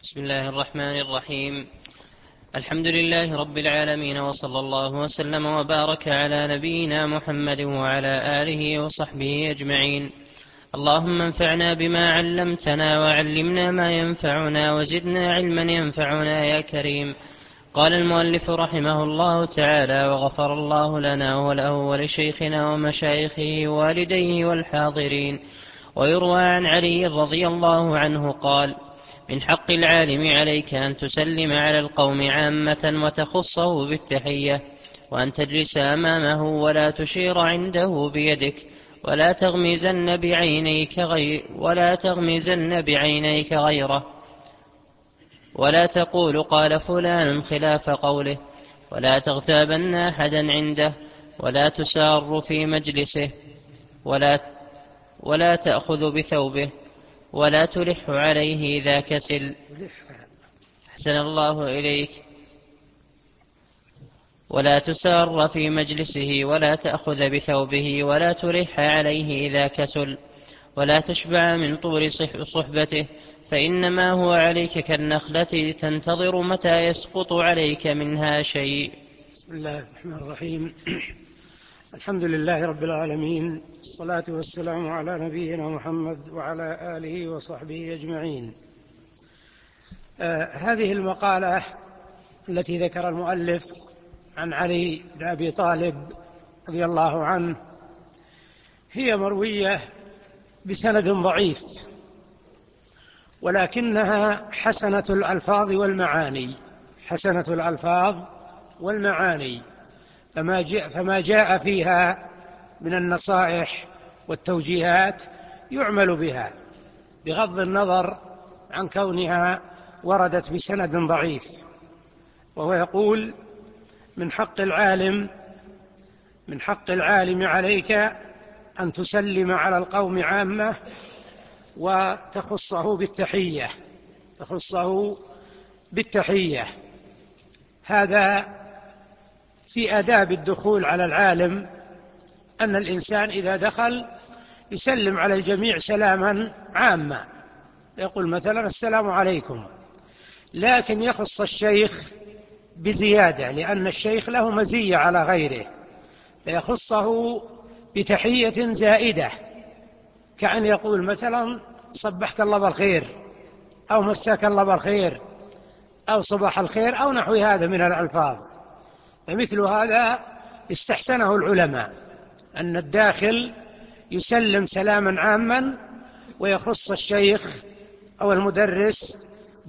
بسم الله الرحمن الرحيم. الحمد لله رب العالمين، وصلى الله وسلم وبارك على نبينا محمد وعلى آله وصحبه أجمعين. اللهم انفعنا بما علمتنا وعلمنا ما ينفعنا وزدنا علما ينفعنا يا كريم. قال المؤلف رحمه الله تعالى: وغفر الله لنا وله ولشيخنا ومشايخه ووالديه والحاضرين. ويروى عن علي رضي الله عنه قال: من حق العالم عليك أن تسلم على القوم عامة وتخصه بالتحية، وأن تجلس أمامه ولا تشير عنده بيدك، ولا تغمزن بعينيك غيره، ولا تقول قال فلان خلاف قوله، ولا تغتابن أحدا عنده، ولا تسار في مجلسه، ولا تأخذ بثوبه، ولا تلح عليه إذا كسل. أحسن الله إليك. ولا تسار في مجلسه، ولا تأخذ بثوبه، ولا تلح عليه إذا كسل، ولا تشبع من طول صحبته، فإنما هو عليك كالنخلة تنتظر متى يسقط عليك منها شيء. بسم الله الرحمن الرحيم. الحمد لله رب العالمين، الصلاة والسلام على نبينا محمد وعلى آله وصحبه أجمعين. هذه المقالة التي ذكر المؤلف عن علي بن أبي طالب رضي الله عنه هي مروية بسند ضعيف، ولكنها حسنة الألفاظ والمعاني، فما جاء فيها من النصائح والتوجيهات يعمل بها، بغض النظر عن كونها وردت بسند ضعيف. وهو يقول: من حق العالم عليك أن تسلم على القوم عامة وتخصه بالتحية. هذا في آداب الدخول على العالم، أن الإنسان إذا دخل يسلم على الجميع سلاما عاما، يقول مثلا السلام عليكم، لكن يخص الشيخ بزيادة، لأن الشيخ له مزية على غيره، فيخصه بتحية زائدة، كأن يقول مثلا صبحك الله بالخير، أو مساك الله بالخير، أو صباح الخير، أو نحو هذا من الألفاظ. فمثل هذا استحسنه العلماء، أن الداخل يسلم سلاما عاما ويخص الشيخ أو المدرس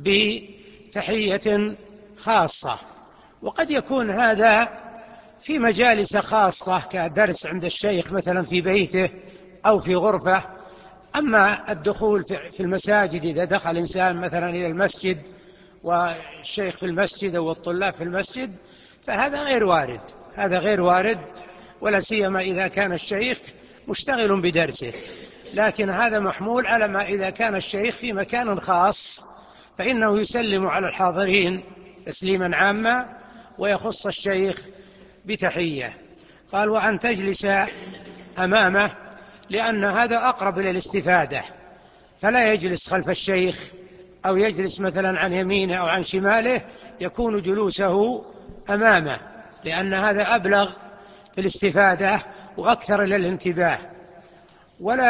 بتحية خاصة. وقد يكون هذا في مجالس خاصة كدرس عند الشيخ مثلا في بيته أو في غرفة. أما الدخول في المساجد، إذا دخل إنسان مثلا إلى المسجد والشيخ في المسجد أو الطلاب في المسجد، فهذا غير وارد، ولا سيما إذا كان الشيخ مشتغل بدرسه. لكن هذا محمول على ما إذا كان الشيخ في مكان خاص، فإنه يسلم على الحاضرين تسليما عاما ويخص الشيخ بتحية. قال: وأن تجلس أمامه، لأن هذا أقرب إلى الاستفادة، فلا يجلس خلف الشيخ أو يجلس مثلا عن يمينه أو عن شماله، يكون جلوسه أمامه، لأن هذا أبلغ في الاستفادة وأكثر إلى الانتباه. ولا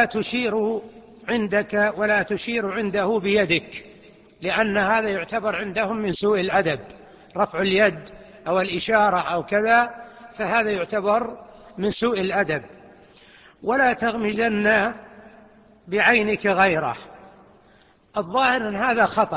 تشير عنده بيدك، لأن هذا يعتبر عندهم من سوء الأدب، رفع اليد أو الإشارة أو كذا، فهذا يعتبر من سوء الأدب. ولا تغمزن بعينك غيره. الظاهر أن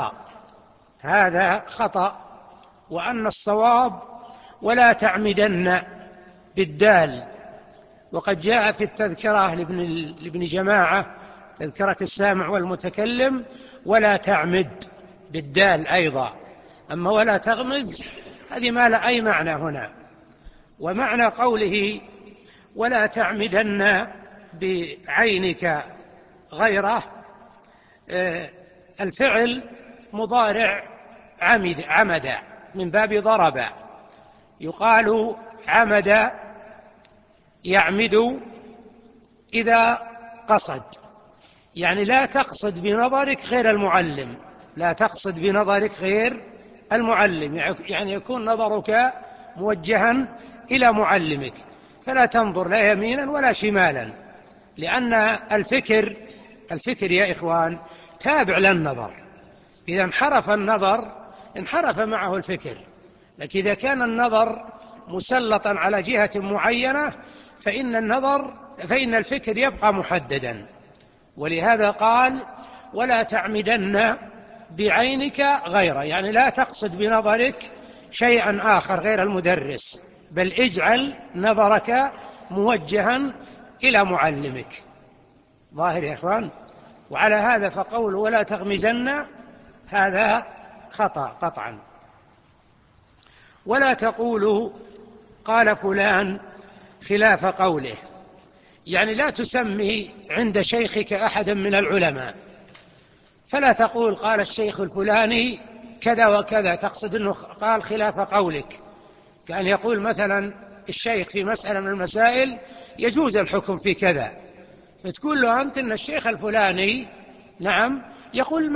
هذا خطأ، وأن الصواب ولا تعمدن بالدال. وقد جاء في التذكرة لابن جماعة، تذكرة السامع والمتكلم، ولا تعمد بالدال أيضا. أما ولا تغمز هذه ما لا أي معنى هنا. ومعنى قوله ولا تعمدن بعينك غيره، الفعل مضارع عمد من باب ضرب، يقال عمد يعمد إذا قصد، يعني لا تقصد بنظرك غير المعلم، لا تقصد بنظرك غير المعلم، يعني يكون نظرك موجها إلى معلمك، فلا تنظر لا يمينا ولا شمالا، لأن الفكر يا إخوان تابع للنظر، إذا انحرف النظر انحرف معه الفكر، لكن إذا كان النظر مسلطا على جهة معينة فإن الفكر يبقى محددا. ولهذا قال ولا تعمدن بعينك غيره، يعني لا تقصد بنظرك شيئا آخر غير المدرس، بل اجعل نظرك موجها إلى معلمك. ظاهر يا إخوان؟ وعلى هذا فقول ولا تغمزن هذا خطأ قطعا. ولا تقولوا قال فلان خلاف قوله، يعني لا تسمي عند شيخك أحدا من العلماء، فلا تقول قال الشيخ الفلاني كذا وكذا، تقصد أنه قال خلاف قولك، كأن يقول مثلا الشيخ في مسألة من المسائل يجوز الحكم في كذا، فتقول له أنت أن الشيخ الفلاني نعم يقول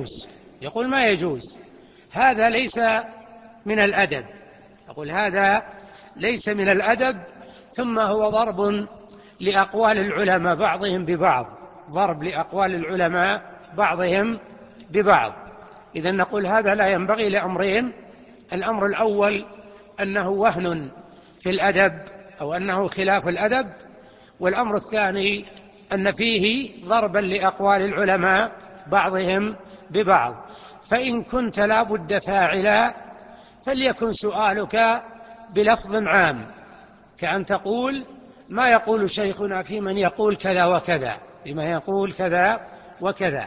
ما يجوز، هذا ليس من الأدب، أقول هذا ليس من الأدب، ثم هو ضرب لأقوال العلماء بعضهم ببعض، ضرب لأقوال العلماء بعضهم ببعض. إذا نقول هذا لا ينبغي لأمرين: الأمر الأول أنه وهن في الأدب أو أنه خلاف الأدب، والأمر الثاني أن فيه ضربا لأقوال العلماء بعضهم ببعض. فإن كنت لا بد فاعلا فليكن سؤالك بلفظ عام، كأن تقول ما يقول شيخنا في من يقول كذا وكذا، بما يقول كذا وكذا.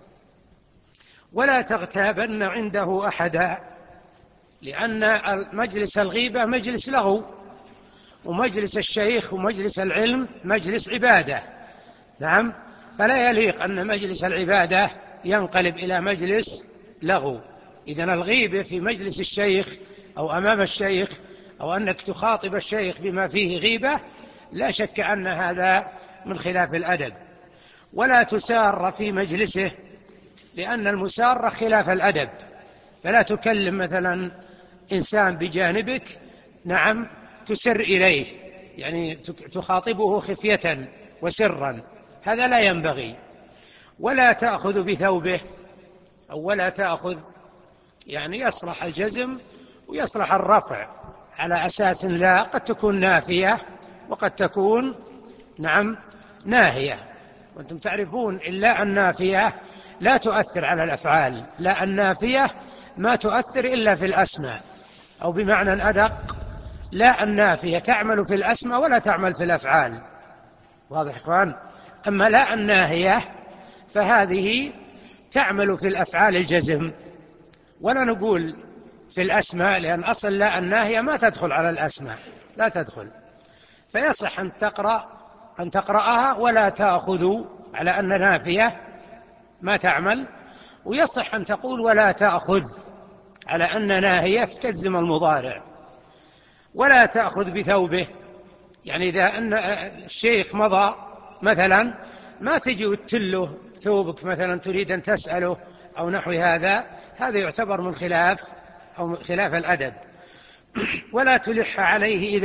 ولا تغتابن عنده أحدا، لأن مجلس الغيبة مجلس لغو، ومجلس الشيخ ومجلس العلم مجلس عبادة. نعم، فلا يليق أن مجلس العبادة ينقلب إلى مجلس لغو. إذن الغيبة في مجلس الشيخ أو أمام الشيخ، أو أنك تخاطب الشيخ بما فيه غيبة، لا شك أن هذا من خلاف الأدب. ولا تسار في مجلسه، لأن المسارة خلاف الأدب، فلا تكلم مثلا إنسان بجانبك نعم تسر إليه، يعني تخاطبه خفية وسرا، هذا لا ينبغي. ولا تأخذ بثوبه، أو ولا تأخذ، يعني يصلح الجزم ويصلح الرفع على أساس لا، قد تكون نافية وقد تكون نعم ناهية، وأنتم تعرفون إلا النافية لا تؤثر على الأفعال، لا النافية ما تؤثر إلا في الأسماء، أو بمعنى أدق لا النافية تعمل في الأسماء ولا تعمل في الأفعال. واضح إخوان؟ أما لا الناهية فهذه تعمل في الأفعال الجزم، ولا نقول في الأسماء، لأن أصل لا الناهية ما تدخل على الأسماء، لا تدخل، فيصح أن تقرأها ولا تأخذ على أن نافية ما تعمل، ويصح أن تقول ولا تأخذ على أن ناهية تجزم المضارع. ولا تأخذ بثوبه، يعني إذا أن الشيخ مضى مثلا ما تجي وتله ثوبك مثلا تريد أن تسأله أو نحو هذا، هذا يعتبر من خلاف الأدب. ولا تلح عليه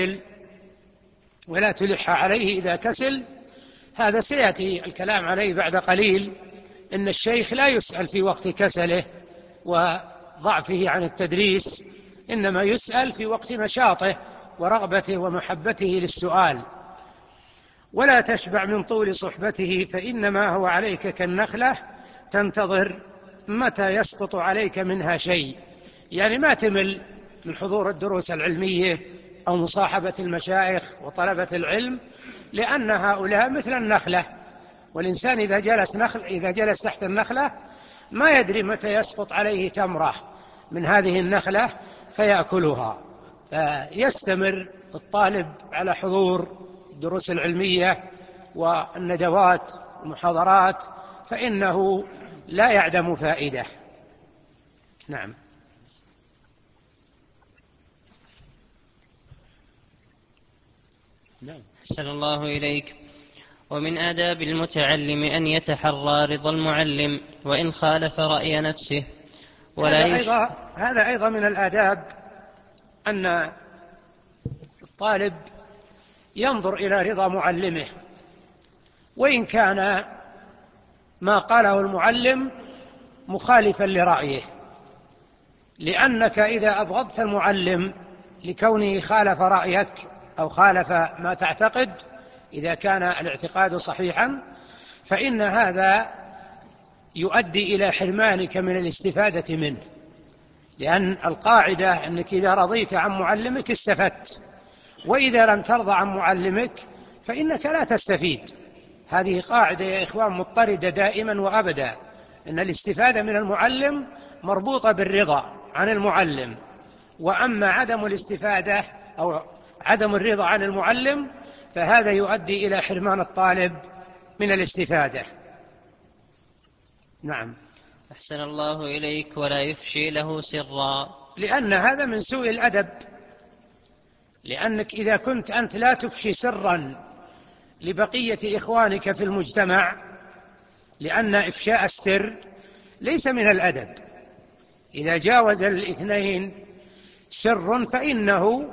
إذا كسل، هذا سيأتي الكلام عليه بعد قليل، إن الشيخ لا يسأل في وقت كسله وضعفه عن التدريس، إنما يسأل في وقت نشاطه ورغبته ومحبته للسؤال. ولا تشبع من طول صحبته، فإنما هو عليك كالنخلة تنتظر متى يسقط عليك منها شيء، يعني ما تمل من حضور الدروس العلمية أو مصاحبة المشايخ وطلبة العلم، لأن هؤلاء مثل النخلة، والإنسان إذا جلس تحت النخلة ما يدري متى يسقط عليه تمرة من هذه النخلة فيأكلها. فيستمر الطالب على حضور الدروس العلمية والندوات والمحاضرات، فإنه لا يعدم فائدة. نعم. أحسن الله إليك. ومن آداب المتعلم أن يتحرى رضا المعلم وإن خالف رأي نفسه. هذا أيضا من الآداب أن الطالب ينظر إلى رضا معلمه، وإن كان ما قاله المعلم مخالفا لرأيه، لأنك إذا أبغضت المعلم لكونه خالف رأيك أو خالف ما تعتقد، إذا كان الاعتقاد صحيحا، فإن هذا يؤدي إلى حرمانك من الاستفادة منه، لأن القاعدة أنك إذا رضيت عن معلمك استفدت، وإذا لم ترضى عن معلمك فإنك لا تستفيد. هذه قاعدة يا إخوان مضطردة دائما وأبدا، أن الاستفادة من المعلم مربوطة بالرضا عن المعلم، وأما عدم الاستفادة أو عدم الرضا عن المعلم فهذا يؤدي إلى حرمان الطالب من الاستفادة. نعم. أحسن الله إليك. ولا يفشي له سرا، لأن هذا من سوء الأدب، لأنك إذا كنت أنت لا تفشي سرا لبقية إخوانك في المجتمع، لأن إفشاء السر ليس من الأدب. إذا جاوز الاثنين سر فإنه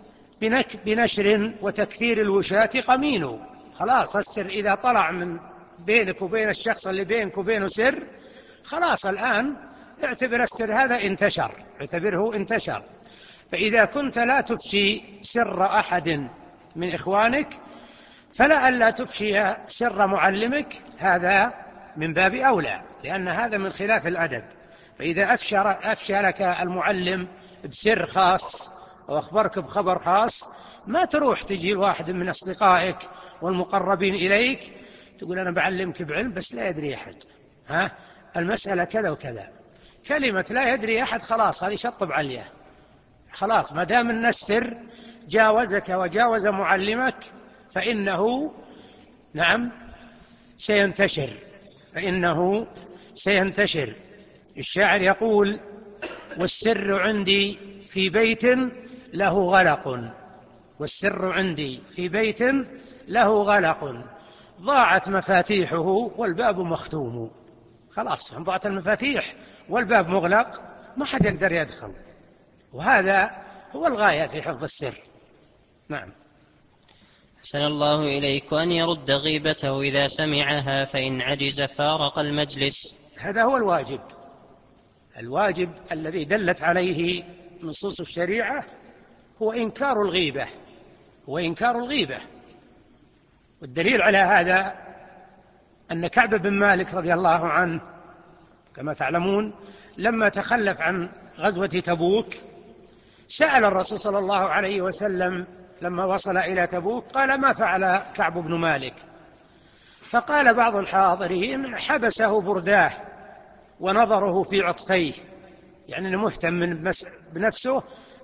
بنشر وتكثير الوشاة قمين. خلاص السر إذا طلع من بينك وبين الشخص اللي بينك وبينه سر، خلاص الآن اعتبر السر هذا انتشر، اعتبره انتشر. فإذا كنت لا تفشي سر أحد من إخوانك فلا ألا تفشي سر معلمك، هذا من باب أولى، لأن هذا من خلاف الأدب. فإذا أفشى لك المعلم بسر خاص وأخبرك بخبر خاص، ما تروح تجي الواحد من أصدقائك والمقربين إليك تقول أنا بعلمك بعلم بس لا يدري أحد، المسألة كذا وكذا. كلمة لا يدري أحد خلاص هذه شطب عليها، خلاص ما دام أن السر جاوزك وجاوز معلمك فإنه نعم سينتشر، فإنه سينتشر. الشاعر يقول: والسر عندي في بيت له غلق، والسر عندي في بيت له غلق، ضاعت مفاتيحه والباب مختوم. خلاص ضاعت المفاتيح والباب مغلق، ما حد يقدر يدخل، وهذا هو الغاية في حفظ السر. نعم. أحسن الله إليك. وأن يرد غيبته إذا سمعها، فإن عجز فارق المجلس. هذا هو الواجب، الواجب الذي دلت عليه نصوص الشريعة هو إنكار الغيبة، هو إنكار الغيبة. والدليل على هذا أن كعب بن مالك رضي الله عنه كما تعلمون لما تخلف عن غزوة تبوك سأل الرسول صلى الله عليه وسلم لما وصل إلى تبوك، قال: ما فعل كعب بن مالك؟ فقال بعض الحاضرين: حبسه برداه ونظره في عطفيه، يعني أنه مهتم بنفسه،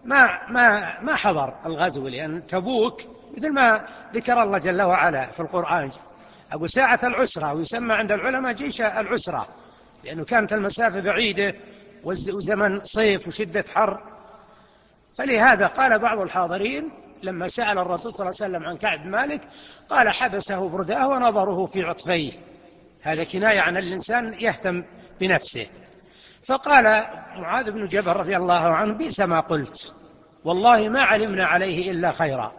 ما حضر الغزو، لأن تبوك مثل ما ذكر الله جل وعلا في القرآن أقول ساعة العسرة، ويسمى عند العلماء جيش العسرة، لأنه كانت المسافة بعيدة وزمن صيف وشدة حر. فلهذا قال بعض الحاضرين لما سأل الرسول صلى الله عليه وسلم عن كعب مالك قال: حبسه برداه ونظره في عطفيه، هذا كناية عن الإنسان يهتم بنفسه. فقال معاذ بن جبل رضي الله عنه: بئس ما قلت، والله ما علمنا عليه إلا خيرا.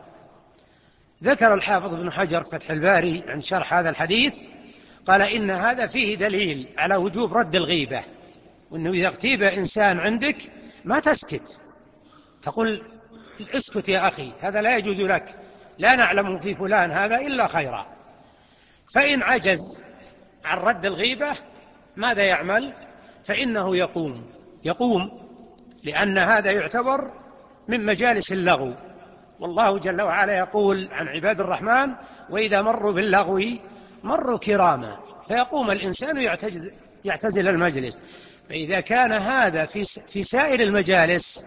ذكر الحافظ بن حجر فتح الباري عن شرح هذا الحديث قال: إن هذا فيه دليل على وجوب رد الغيبة، وأنه إذا اغتيب إنسان عندك ما تسكت، تقول: اسكت يا أخي، هذا لا يجوز لك، لا نعلم في فلان هذا إلا خيرا. فإن عجز عن رد الغيبة ماذا يعمل؟ فإنه يقوم، لأن هذا يعتبر من مجالس اللغو، والله جل وعلا يقول عن عباد الرحمن: وإذا مروا باللغو مروا كراما. فيقوم الإنسان يعتزل المجلس. فإذا كان هذا في سائر المجالس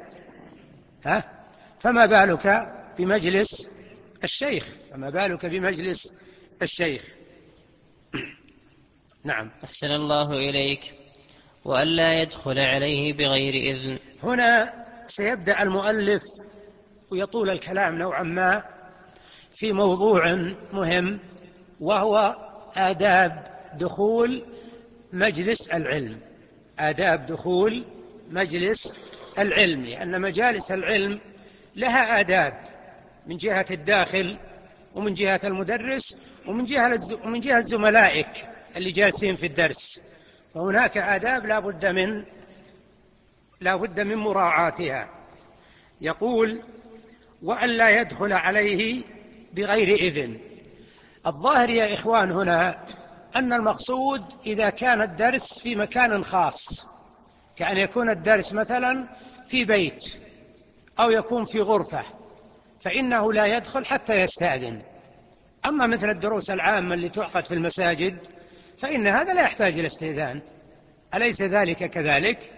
فما بالك بمجلس الشيخ، فما بالك بمجلس الشيخ. نعم. أحسن الله إليك. وألا يدخل عليه بغير إذن. هنا سيبدأ المؤلف ويطول الكلام نوعا ما في موضوع مهم، وهو آداب دخول مجلس العلم. آداب دخول مجلس العلم، لأن مجالس العلم لها آداب من جهة الداخل ومن جهة المدرس ومن جهة زملائك اللي جالسين في الدرس، فهناك آداب لا بد من مراعاتها. يقول: وأن لا يدخل عليه بغير إذن. الظاهر يا إخوان هنا أن المقصود إذا كان الدرس في مكان خاص، كأن يكون الدرس مثلا في بيت أو يكون في غرفة، فإنه لا يدخل حتى يستأذن. أما مثل الدروس العامة اللي تعقد في المساجد فإن هذا لا يحتاج إلى استئذان، أليس ذلك كذلك؟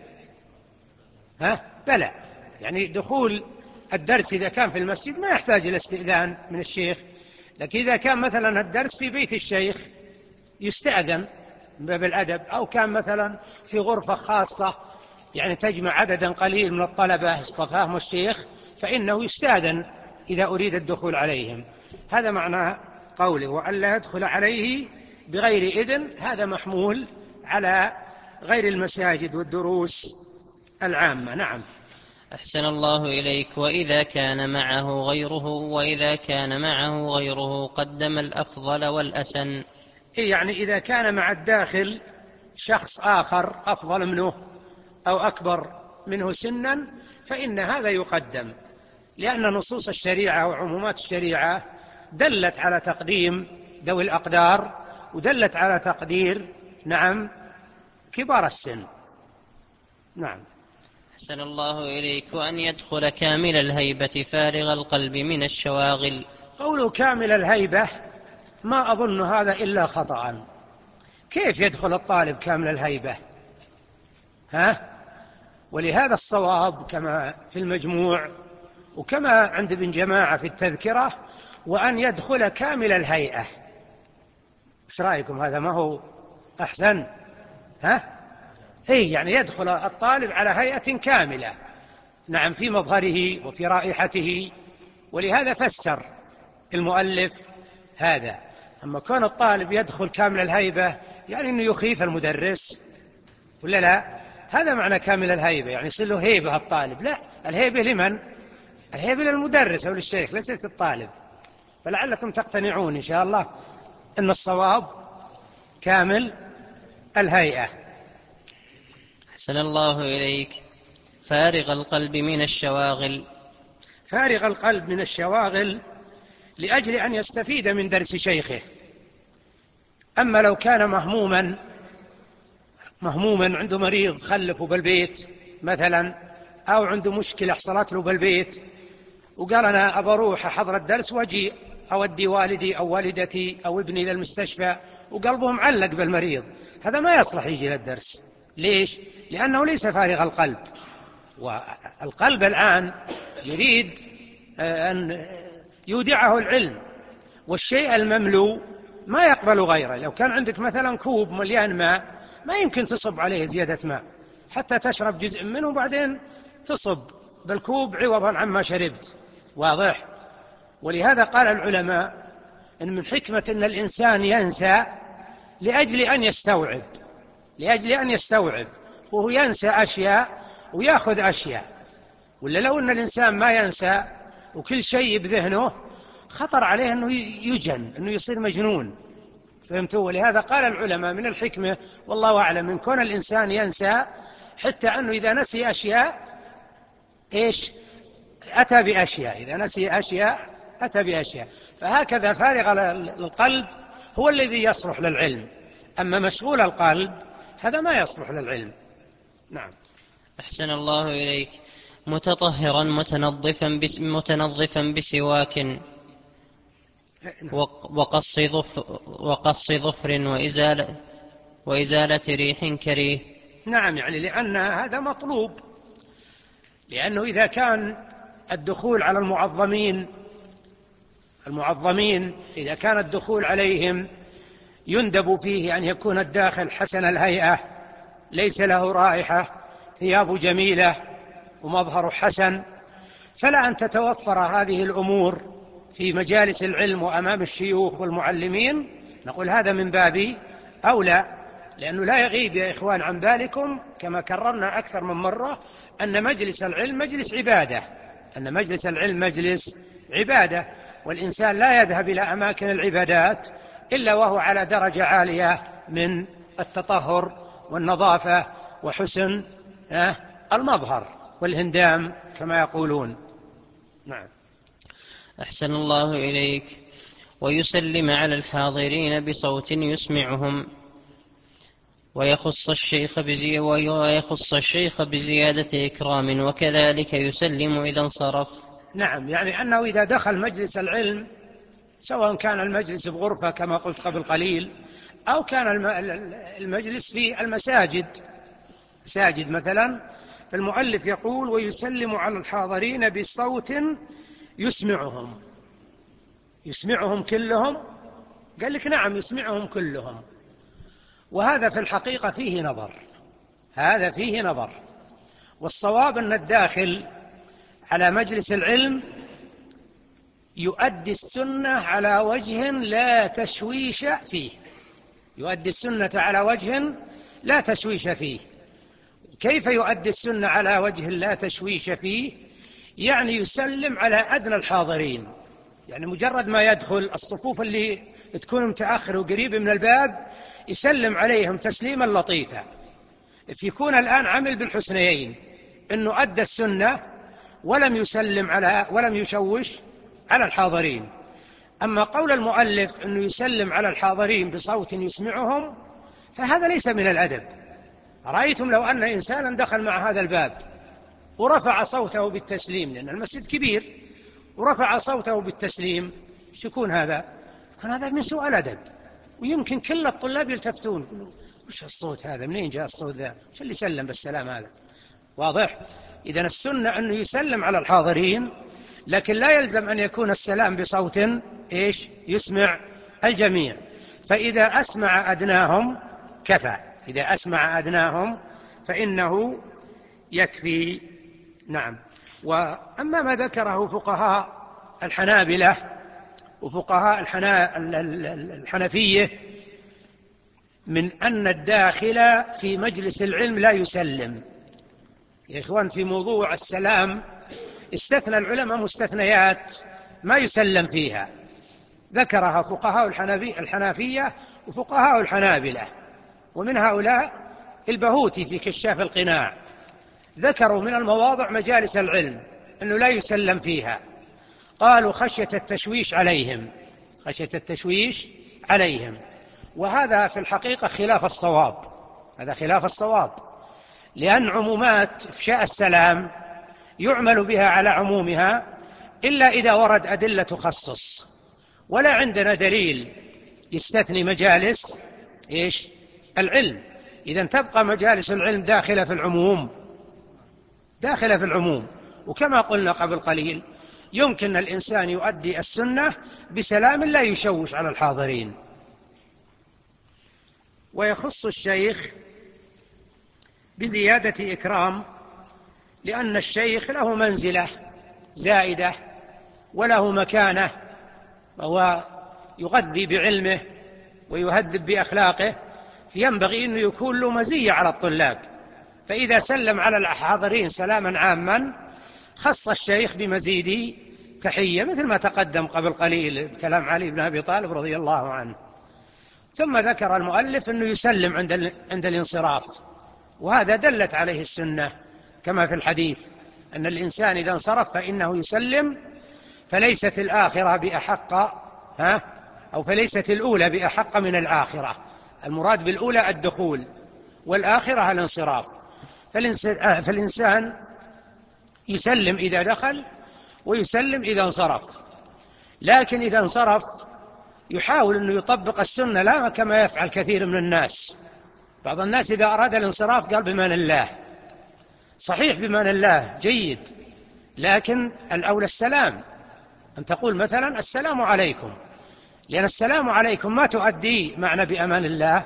بلى، يعني دخول الدرس إذا كان في المسجد ما يحتاج إلى استئذان من الشيخ، لكن إذا كان مثلا الدرس في بيت الشيخ يستأذن من باب الأدب، أو كان مثلا في غرفة خاصة يعني تجمع عددا قليل من الطلبة اصطفاهم الشيخ، فإنه يستأذن إذا أريد الدخول عليهم. هذا معنى قوله وأن لا يدخل عليه بغير إذن، هذا محمول على غير المساجد والدروس العامة. نعم. أحسن الله إليك. وإذا كان معه غيره قدم الأفضل والأسن. يعني إذا كان مع الداخل شخص آخر أفضل منه أو أكبر منه سنا فإن هذا يقدم، لأن نصوص الشريعة وعمومات الشريعة دلت على تقديم ذوي الأقدار، ودلت على تقدير كبار السن. نعم. أحسن الله إليك. وأن يدخل كامل الهيبة فارغ القلب من الشواغل. قوله كامل الهيبة ما أظن هذا إلا خطأ. كيف يدخل الطالب كامل الهيبة؟ ولهذا الصواب كما في المجموع وكما عند ابن جماعة في التذكرة: وأن يدخل كامل الهيئة. ايش رأيكم؟ هذا ما هو أحسن؟ يعني يدخل الطالب على هيئة كاملة، نعم، في مظهره وفي رائحته، ولهذا فسر المؤلف هذا. أما كون الطالب يدخل كامل الهيبة يعني أنه يخيف المدرس ولا لا؟ هذا معنى كامل الهيبة، يعني يصير له هيبة الطالب. لا، الهيبة لمن؟ الهيبة للمدرس أو للشيخ، ليست الطالب. فلعلكم تقتنعون إن شاء الله أن الصواب كامل الهيئة. أحسن الله إليك. فارغ القلب من الشواغل. فارغ القلب من الشواغل لأجل أن يستفيد من درس شيخه. أما لو كان مهموما عنده مريض خلفه بالبيت مثلا، أو عنده مشكلة حصلت له بالبيت وقال أنا أبى أروح أحضر الدرس وأجي أودي والدي أو والدتي أو ابني إلى المستشفى وقلبه معلق بالمريض، هذا ما يصلح يجي للدرس. ليش؟ لأنه ليس فارغ القلب، والقلب الآن يريد أن يودعه العلم، والشيء المملو ما يقبل غيره. لو كان عندك مثلا كوب مليان ماء ما يمكن تصب عليه زيادة ماء حتى تشرب جزء منه وبعدين تصب بالكوب عوضا عما شربت. واضح؟ ولهذا قال العلماء إن من حكمة أن الإنسان ينسى لأجل أن يستوعب، وهو ينسى أشياء ويأخذ أشياء. ولا لو أن الإنسان ما ينسى وكل شيء بذهنه خطر عليه أنه يجن، أنه يصير مجنون. فهمتوا؟ ولهذا قال العلماء من الحكمة والله أعلم من كون الإنسان ينسى حتى أنه إذا نسي أشياء أتى بأشياء، إذا نسي أشياء أتى بأشياء. فهكذا فارغ القلب هو الذي يصلح للعلم، أما مشغول القلب هذا ما يصلح للعلم. نعم. أحسن الله إليك. متطهرا متنظفا بسواك وقص ظفر وإزالة ريح كريه. نعم، يعني لأن هذا مطلوب، لأنه إذا كان الدخول على المعظمين إذا كان الدخول عليهم يندب فيه أن يكون الداخل حسن الهيئة، ليس له رائحة، ثياب جميلة ومظهر حسن، فلا أن تتوفر هذه الأمور في مجالس العلم وأمام الشيوخ والمعلمين نقول هذا من باب أولى، لأنه لا يغيب يا إخوان عن بالكم كما كررنا أكثر من مرة أن مجلس العلم مجلس عبادة، أن مجلس العلم مجلس عبادة، والإنسان لا يذهب إلى أماكن العبادات إلا وهو على درجة عالية من التطهر والنظافة وحسن المظهر والهندام كما يقولون. نعم. أحسن الله إليك. ويسلم على الحاضرين بصوت يسمعهم، ويخص الشيخ بزيادة إكرام، وكذلك يسلم إذا انصرف. نعم، يعني أنه إذا دخل مجلس العلم، سواء كان المجلس بغرفة كما قلت قبل قليل، أو كان المجلس في المساجد، مساجد مثلا، فالمؤلف يقول ويسلم على الحاضرين بصوت يسمعهم. يسمعهم كلهم؟ قال لك نعم، يسمعهم كلهم. وهذا في الحقيقة فيه نظر، هذا فيه نظر، والصواب أن الداخل على مجلس العلم يؤدي السنة على وجه لا تشويش فيه، يؤدي السنة على وجه لا تشويش فيه. كيف يؤدي السنة على وجه لا تشويش فيه؟ يعني يسلم على أدنى الحاضرين، يعني مجرد ما يدخل الصفوف اللي تكون متأخرة وقريب من الباب يسلم عليهم تسليما لطيفا، فيكون الآن عمل بالحسنيين، إنه أدى السنة ولم يشوش على الحاضرين. أما قول المؤلف أنه يسلم على الحاضرين بصوت يسمعهم فهذا ليس من الأدب. رأيتم لو أن إنسانا دخل مع هذا الباب ورفع صوته بالتسليم، لأن المسجد كبير، ورفع صوته بالتسليم، يكون هذا من سوء الأدب، ويمكن كل الطلاب يلتفتون يقولون وش الصوت هذا، منين جاء الصوت ذا، وش اللي سلم بالسلام هذا؟ واضح؟ إذن السنة أنه يسلم على الحاضرين، لكن لا يلزم أن يكون السلام بصوت يسمع الجميع. فإذا أسمع أدناهم كفى، إذا أسمع أدناهم فإنه يكفي. نعم. وأما ما ذكره فقهاء الحنابلة وفقهاء الحنفية من أن الداخل في مجلس العلم لا يسلم، يا إخوان في موضوع السلام استثنى العلماء مستثنيات ما يسلم فيها، ذكرها فقهاء الحنفية وفقهاء الحنابلة، ومن هؤلاء البهوتي في كشاف القناع، ذكروا من المواضع مجالس العلم أنه لا يسلم فيها، قالوا خشية التشويش عليهم، خشية التشويش عليهم. وهذا في الحقيقة خلاف الصواب، هذا خلاف الصواب، لأن عمومات إفشاء السلام يعمل بها على عمومها إلا إذا ورد أدلة تخصص، ولا عندنا دليل يستثني مجالس العلم. إذن تبقى مجالس العلم داخلة في العموم، داخلة في العموم. وكما قلنا قبل قليل يمكن الإنسان يؤدي السنة بسلام لا يشوش على الحاضرين. ويخص الشيخ بزيادة إكرام، لأن الشيخ له منزلة زائدة وله مكانة، وهو يغذي بعلمه ويهذب بأخلاقه، فينبغي أنه يكون له مزية على الطلاب. فإذا سلم على الحاضرين سلاما عاما خص الشيخ بمزيد تحية، مثل ما تقدم قبل قليل بكلام علي بن أبي طالب رضي الله عنه. ثم ذكر المؤلف أنه يسلم عند الانصراف، وهذا دلت عليه السنة كما في الحديث أن الإنسان إذا انصرف فإنه يسلم، فليست الآخرة بأحق أو فليست الأولى بأحق من الآخرة، المراد بالأولى الدخول والآخرة الانصراف. فالإنسان يسلم إذا دخل ويسلم إذا انصرف، لكن إذا انصرف يحاول أنه يطبق السنة، لا كما يفعل كثير من الناس. بعض الناس إذا أراد الانصراف قال بمان الله، صحيح بمان الله جيد، لكن الأولى السلام، أن تقول مثلا السلام عليكم، لأن السلام عليكم ما تؤدي معنى بأمان الله،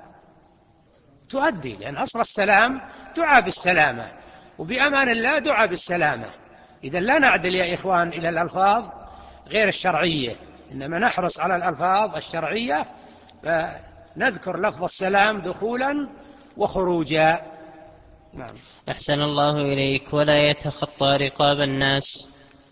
تؤدي، لأن أصل السلام دعاء بالسلامة، وبأمان الله دعاء بالسلامة. إذن لا نعدل يا إخوان إلى الألفاظ غير الشرعية، إنما نحرص على الألفاظ الشرعية فنذكر لفظ السلام دخولا وخروجا. نعم. أحسن الله إليك. ولا يتخطى رقاب الناس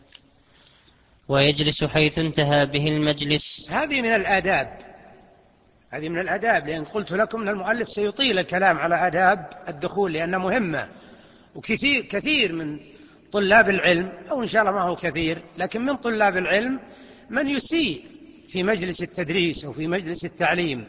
ويجلس حيث انتهى به المجلس. هذه من الآداب، هذه من الآداب، لأن قلت لكم أن المؤلف سيطيل الكلام على آداب الدخول لأنها مهمة، وكثير من طلاب العلم، أو إن شاء الله ما هو كثير، لكن من طلاب العلم من يسيء في مجلس التدريس وفي مجلس التعليم.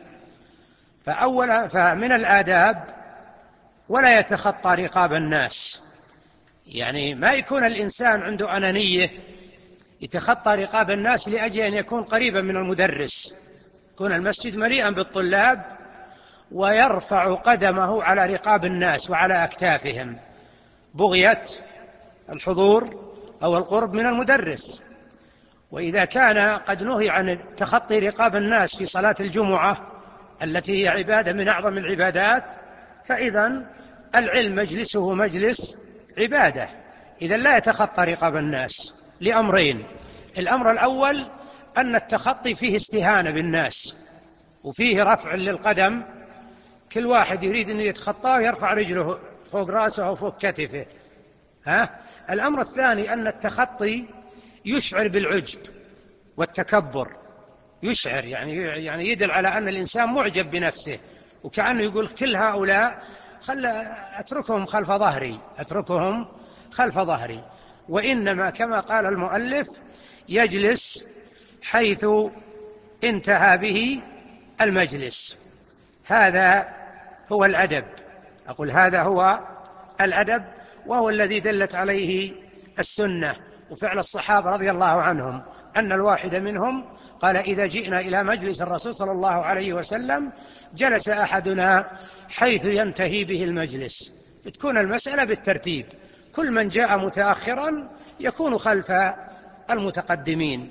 فمن الآداب ولا يتخطى رقاب الناس، يعني ما يكون الإنسان عنده أنانية يتخطى رقاب الناس لأجل أن يكون قريبا من المدرس، يكون المسجد مليئا بالطلاب ويرفع قدمه على رقاب الناس وعلى أكتافهم بغية الحضور أو القرب من المدرس. وإذا كان قد نهي عن تخطي رقاب الناس في صلاة الجمعة التي هي عبادة من أعظم العبادات، فإذا العلم مجلسه مجلس عبادة. إذا لا يتخطى رقاب الناس لأمرين: الأمر الأول أن التخطي فيه استهانة بالناس وفيه رفع للقدم، كل واحد يريد أن يتخطاه يرفع رجله فوق رأسه أو فوق كتفه. الأمر الثاني أن التخطي يشعر بالعجب والتكبر، يشعر يعني يدل على أن الإنسان معجب بنفسه، وكأنه يقول كل هؤلاء أتركهم خلف ظهري، أتركهم خلف ظهري. وإنما كما قال المؤلف يجلس حيث انتهى به المجلس. هذا هو الأدب، أقول هذا هو الأدب، وهو الذي دلت عليه السنة وفعل الصحابة رضي الله عنهم، أن الواحد منهم قال: إذا جئنا إلى مجلس الرسول صلى الله عليه وسلم جلس أحدنا حيث ينتهي به المجلس. تكون المسألة بالترتيب، كل من جاء متأخرا يكون خلف المتقدمين.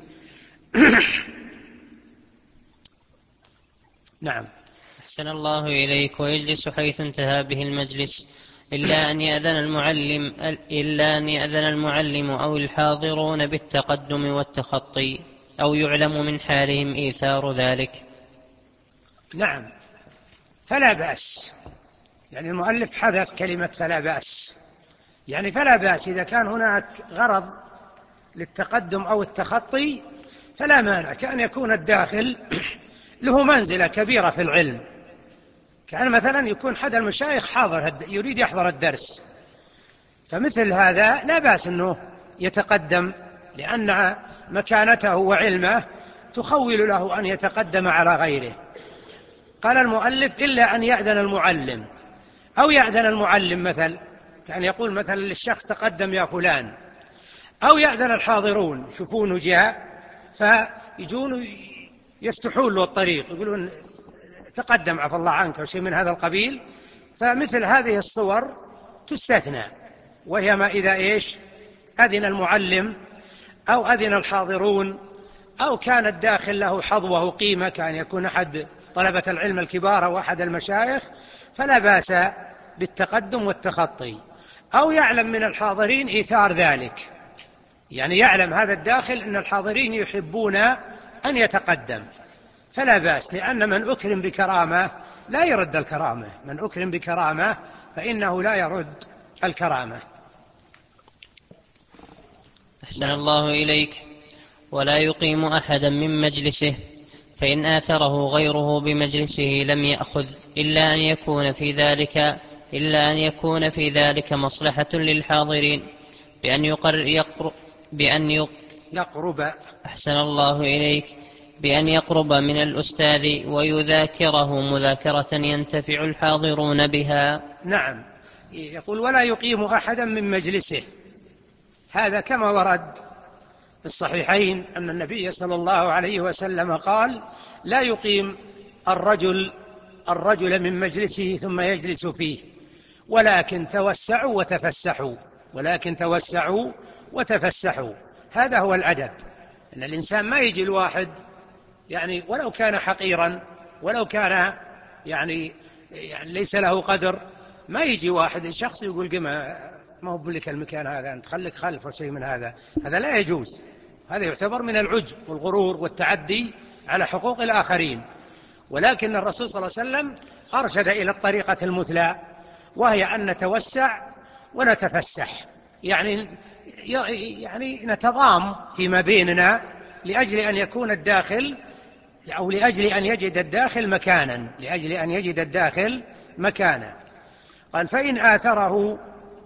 نعم. أحسن الله إليك. ويجلس حيث انتهى به المجلس إلا أن يأذن المعلم أو الحاضرون بالتقدم والتخطي، أو يعلم من حالهم إيثار ذلك. نعم، فلا بأس، يعني المؤلف حذف كلمة فلا بأس، يعني فلا بأس إذا كان هناك غرض للتقدم أو التخطي فلا مانع، كأن يكون الداخل له منزلة كبيرة في العلم، كأن مثلا يكون حد المشايخ حاضر يريد يحضر الدرس، فمثل هذا لا بأس أنه يتقدم، لأن مكانته وعلمه تخول له أن يتقدم على غيره. قال المؤلف: إلا أن يأذن المعلم، أو يأذن المعلم مثل كان يقول مثلا للشخص: تقدم يا فلان، أو يأذن الحاضرون، يشوفونه جاء فيجون يفتحون له الطريق يقولون: تقدم عفى الله عنك، أو شيء من هذا القبيل. فمثل هذه الصور تستثنى، وهي ما إذا أذن المعلم أو أذن الحاضرون، أو كان الداخل له حظوة وقيمة، كان يكون أحد طلبة العلم الكبار أو أحد المشايخ، فلا بأس بالتقدم والتخطي. أو يعلم من الحاضرين إيثار ذلك، يعني يعلم هذا الداخل أن الحاضرين يحبون أن يتقدم، فلا بأس، لأن من أكرم بكرامة لا يرد الكرامة، من أكرم بكرامة فإنه لا يرد الكرامة. أحسن الله إليك. ولا يقيم أحدا من مجلسه، فإن آثره غيره بمجلسه لم يأخذ، إلا أن يكون في ذلك مصلحة للحاضرين يقرب. أحسن الله إليك. بأن يقرب من الأستاذ ويذاكره مذاكرة ينتفع الحاضرون بها. نعم، يقول: ولا يقيم أحدا من مجلسه، هذا كما ورد في الصحيحين أن النبي صلى الله عليه وسلم قال: لا يقيم الرجل من مجلسه ثم يجلس فيه، ولكن توسعوا وتفسحوا. هذا هو الأدب، أن الإنسان ما يجي الواحد يعني ولو كان حقيرا، ولو كان يعني ليس له قدر، ما يجي واحد شخص يقول: ما هو بلك المكان هذا، أنت خليك خلف وشيء من هذا لا يجوز. هذا يعتبر من العجب والغرور والتعدي على حقوق الآخرين. ولكن الرسول صلى الله عليه وسلم أرشد إلى الطريقة المثلى، وهي أن نتوسع ونتفسح، يعني نتضام فيما بيننا لأجل أن يكون الداخل، أو لأجل أن يجد الداخل مكانا، لأجل أن يجد الداخل مكانا. قال: فإن آثره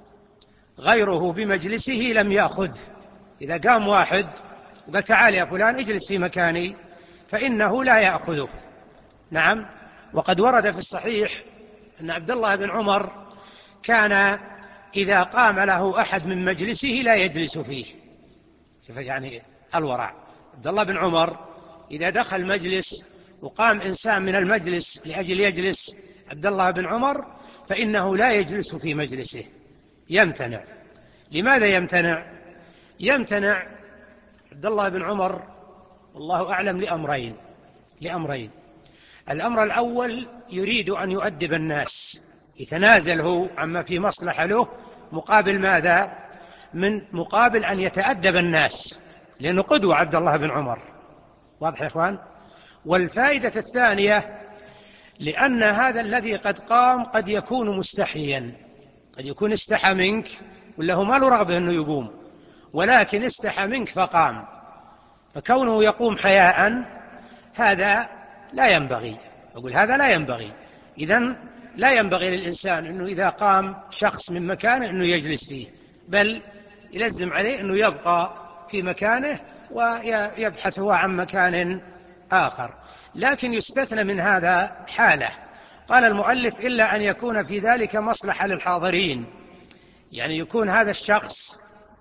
غيره بمجلسه لم يأخذه. إذا قام واحد وقال: تعال يا فلان اجلس في مكاني، فإنه لا يأخذه. نعم. وقد ورد في الصحيح أن عبد الله بن عمر كان إذا قام له أحد من مجلسه لا يجلس فيه. شوف يعني الورع. عبد الله بن عمر إذا دخل مجلس وقام إنسان من المجلس لأجل يجلس عبد الله بن عمر، فإنه لا يجلس في مجلسه، يمتنع. لماذا يمتنع؟ يمتنع عبد الله بن عمر والله أعلم لأمرين. الأمر الأول يريد أن يؤدب الناس، يتنازل هو عما في مصلحة له مقابل ماذا؟ من مقابل أن يتأدب الناس، لأنه قدوة عبد الله بن عمر. واضح يا إخوان؟ والفائدة الثانية لأن هذا الذي قد قام قد يكون مستحيا، قد يكون استحى منك ولا هو ما له رغبة أنه يقوم، ولكن استحى منك فقام، فكونه يقوم حياء هذا لا ينبغي. أقول هذا لا ينبغي. إذن لا ينبغي للإنسان أنه إذا قام شخص من مكانه أنه يجلس فيه، بل يلزم عليه أنه يبقى في مكانه ويبحث هو عن مكان آخر. لكن يستثنى من هذا حالة، قال المؤلف: إلا أن يكون في ذلك مصلحة للحاضرين. يعني يكون هذا الشخص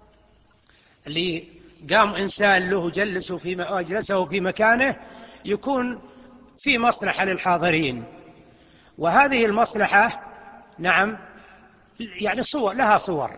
اللي قام إنسان له جلسه في مكانه يكون في مصلحة للحاضرين، وهذه المصلحة نعم يعني لها صور.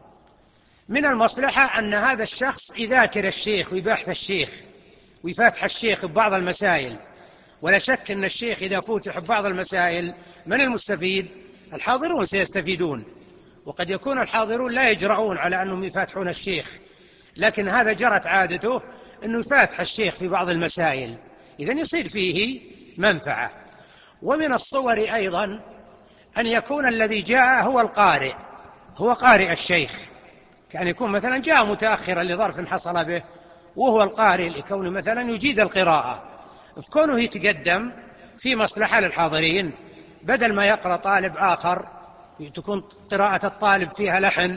من المصلحة أن هذا الشخص يذاكر الشيخ ويباحث الشيخ ويفاتح الشيخ ببعض المسائل، ولا شك أن الشيخ إذا فتح ببعض المسائل من المستفيد؟ الحاضرون سيستفيدون، وقد يكون الحاضرون لا يجرؤون على أنهم يفاتحون الشيخ، لكن هذا جرت عادته أنه يفاتح الشيخ في بعض المسائل، إذن يصير فيه منفعة. ومن الصور أيضا أن يكون الذي جاء هو قارئ الشيخ، كأن يكون مثلا جاء متأخرا لظرف حصل به وهو القارئ لكونه مثلا يجيد القراءة، فكونه يتقدم في مصلحة للحاضرين، بدل ما يقرأ طالب آخر تكون قراءة الطالب فيها لحن،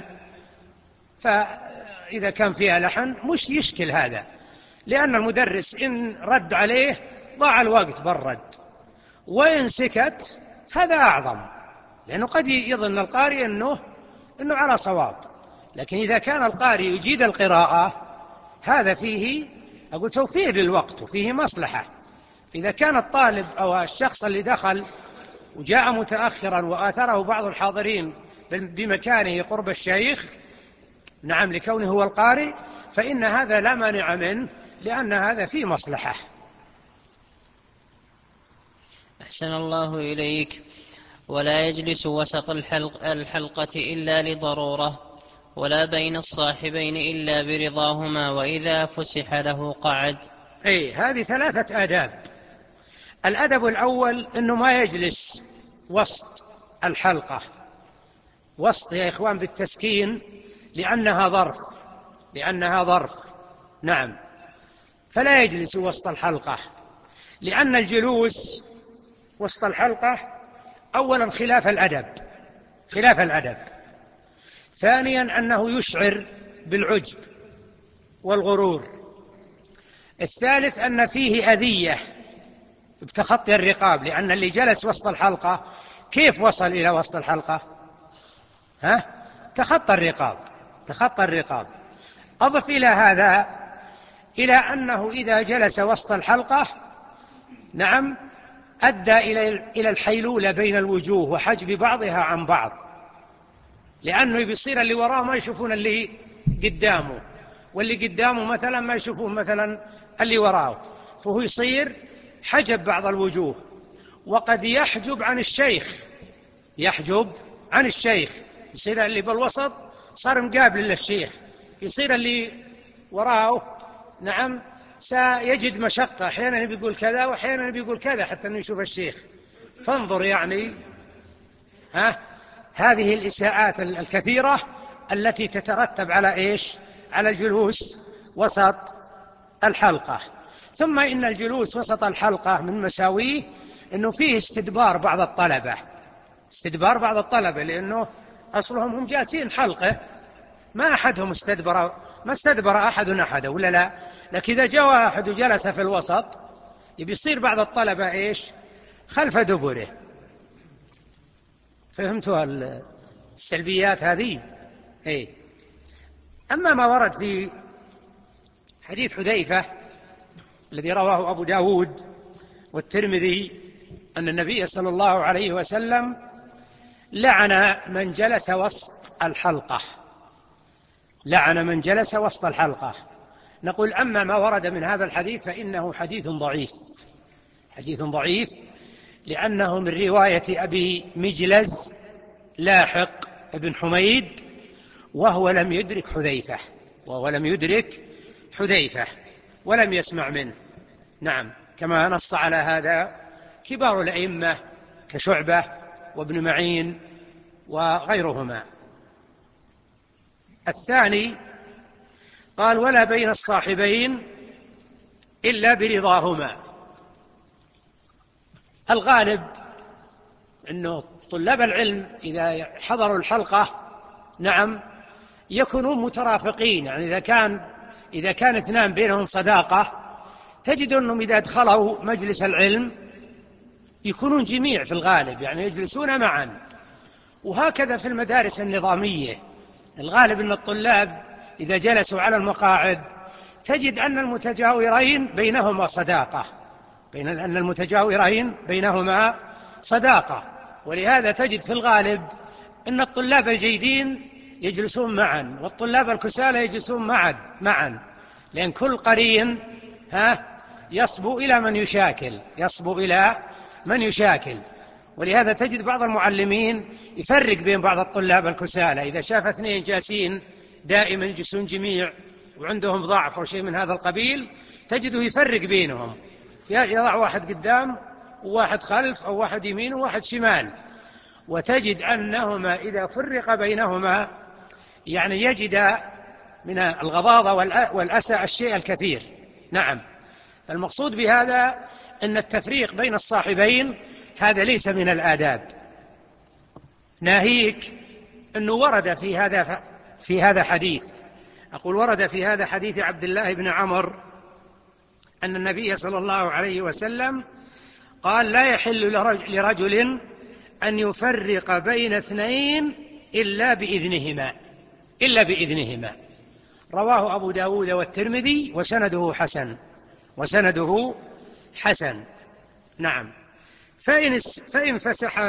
فإذا كان فيها لحن مش يشكل هذا، لأن المدرس إن رد عليه ضاع الوقت بالرد، وإن سكت هذا أعظم، لأنه قد يظن القارئ أنه على صواب. لكن إذا كان القارئ يجيد القراءة هذا فيه توفير للوقت وفيه مصلحة. إذا كان الطالب أو الشخص اللي دخل وجاء متأخرا وآثره بعض الحاضرين بمكانه قرب الشيخ نعم لكونه هو القارئ، فإن هذا لا مانع منه، لأن هذا فيه مصلحة. أحسن الله إليك. ولا يجلس وسط الحلقة إلا لضرورة، ولا بين الصاحبين إلا برضاهما، وإذا فسح له قعد. هذه 3 آداب. الأدب الأول أنه ما يجلس وسط الحلقة، وسط يا إخوان بالتسكين، لأنها ظرف نعم، فلا يجلس وسط الحلقة، لأن الجلوس وسط الحلقة أولا خلاف الأدب، ثانيا أنه يشعر بالعجب والغرور، الثالث أن فيه أذية بتخطي الرقاب، لأن اللي جلس وسط الحلقة كيف وصل إلى وسط الحلقة؟ تخطى الرقاب. أضف إلى هذا إلى أنه إذا جلس وسط الحلقة نعم أدى إلى الحيلولة بين الوجوه وحجب بعضها عن بعض، لأنه بيصير اللي وراه ما يشوفون اللي قدامه، واللي قدامه مثلا ما يشوفون مثلا اللي وراه، فهو يصير حجب بعض الوجوه، وقد يحجب عن الشيخ، يصير اللي بالوسط صار مقابل للشيخ، يصير اللي وراه نعم سيجد مشقة، أحيانا بيقول كذا وأحيانا بيقول كذا حتى أنه يشوف الشيخ. فانظر يعني هذه الإساءات الكثيرة التي تترتب على إيش؟ على الجلوس وسط الحلقة. ثم إن الجلوس وسط الحلقة من مساويه أنه فيه استدبار بعض الطلبة، استدبار بعض الطلبة، لأنه أصلهم هم جالسين حلقة، ما أحدهم استدبر، ما استدبر أحد ولا لا. لكن إذا جاء واحد وجلس في الوسط يصير بعض الطلبة إيش؟ خلف دبره. فهمتوا السلبيات هذه؟ إيه. أما ما ورد في حديث حذيفة الذي رواه أبو داود والترمذي أن النبي صلى الله عليه وسلم لعن من جلس وسط الحلقة، لعن من جلس وسط الحلقة. نقول أما ما ورد من هذا الحديث فإنه حديث ضعيف، حديث ضعيف، لأنه من رواية أبي مجلز لاحق ابن حميد، وهو لم يدرك حذيفة، وهو لم يدرك حذيفة ولم يسمع منه. نعم، كما نص على هذا كبار الأئمة كشعبة وابن معين وغيرهما. الثاني قال: ولا بين الصاحبين إلا برضاهما. الغالب أنه طلاب العلم إذا حضروا الحلقة نعم يكونون مترافقين، يعني إذا كان اثنان بينهم صداقة تجد أنهم إذا دخلوا مجلس العلم يكونون جميع في الغالب، يعني يجلسون معا. وهكذا في المدارس النظامية الغالب أن الطلاب إذا جلسوا على المقاعد تجد أن المتجاورين بينهما صداقة، أن المتجاورين بينهما صداقة. ولهذا تجد في الغالب أن الطلاب الجيدين يجلسون معا والطلاب الكسالى يجلسون معا، لأن كل قرين يصبو إلى من يشاكل. ولهذا تجد بعض المعلمين يفرق بين بعض الطلاب الكسالى، إذا شاف اثنين جالسين دائما يجلسون جميع وعندهم ضعف أو شيء من هذا القبيل تجده يفرق بينهم، يضع واحد قدام وواحد خلف أو واحد يمين وواحد شمال، وتجد أنهما إذا فرق بينهما يعني يجد من الغضاضة والأسى الشيء الكثير. نعم، المقصود بهذا أن التفريق بين الصاحبين هذا ليس من الآداب. ناهيك أنه ورد في هذا حديث، أقول ورد في هذا حديث عبد الله بن عمرو أن النبي صلى الله عليه وسلم قال: لا يحل لرجل أن يفرق بين اثنين إلا بإذنهما. رواه أبو داود والترمذي وسنده حسن. نعم. فإن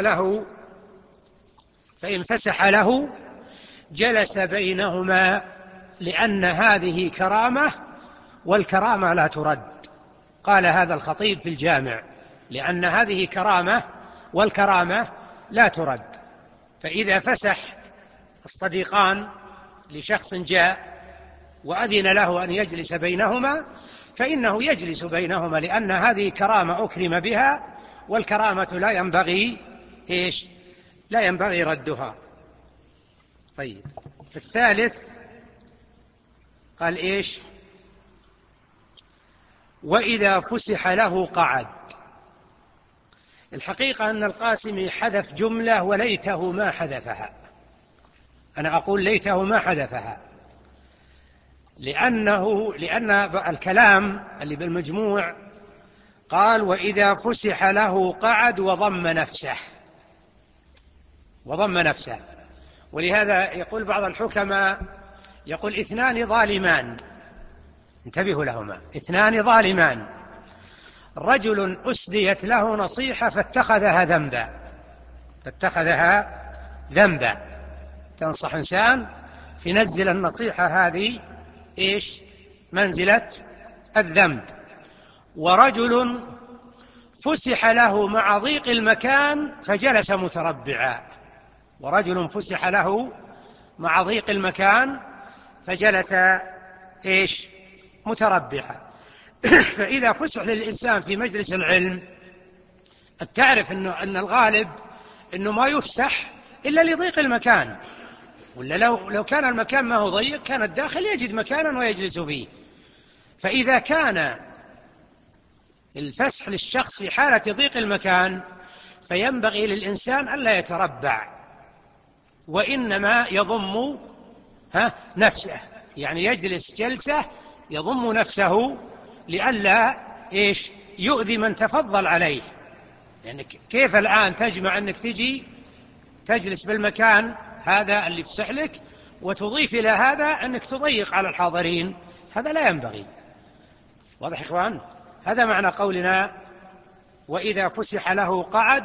فسح له جلس بينهما، لأن هذه كرامة والكرامة لا ترد. قال هذا الخطيب في الجامع: لأن هذه كرامة والكرامة لا ترد. فإذا فسح الصديقان لشخص جاء وأذن له أن يجلس بينهما فإنه يجلس بينهما، لأن هذه كرامة أكرم بها، والكرامة لا ينبغي ردها. طيب، الثالث قال إيش؟ وإذا فسح له قعد. الحقيقة أن القاسمي حذف جملة وليته ما حذفها. أنا أقول ليته ما حذفها لأن الكلام اللي بالمجموع قال: وإذا فسح له قعد وضم نفسه. ولهذا يقول بعض الحكماء يقول: اثنان ظالمان، انتبهوا لهما، اثنان ظالمان، رجل أسديت له نصيحة فاتخذها ذنبا. تنصح إنسان في نزل النصيحة هذه إيش؟ منزلة الذنب. ورجل فسح له مع ضيق المكان فجلس متربعا. إيش؟ متربعا. فإذا فسح للإنسان في مجلس العلم، تعرف أن الغالب أنه ما يفسح إلا لضيق المكان، ولا لو كان المكان ما هو ضيق كان الداخل يجد مكانا ويجلس فيه. فإذا كان الفسح للشخص في حالة ضيق المكان فينبغي للإنسان ألا يتربع، وإنما يضم نفسه، يعني يجلس جلسة يضم نفسه لئلا يؤذي من تفضل عليه. يعني كيف الآن تجمع أنك تجي تجلس بالمكان هذا اللي يفسح لك وتضيف إلى هذا أنك تضيق على الحاضرين؟ هذا لا ينبغي. واضح إخوان؟ هذا معنى قولنا وإذا فسح له قعد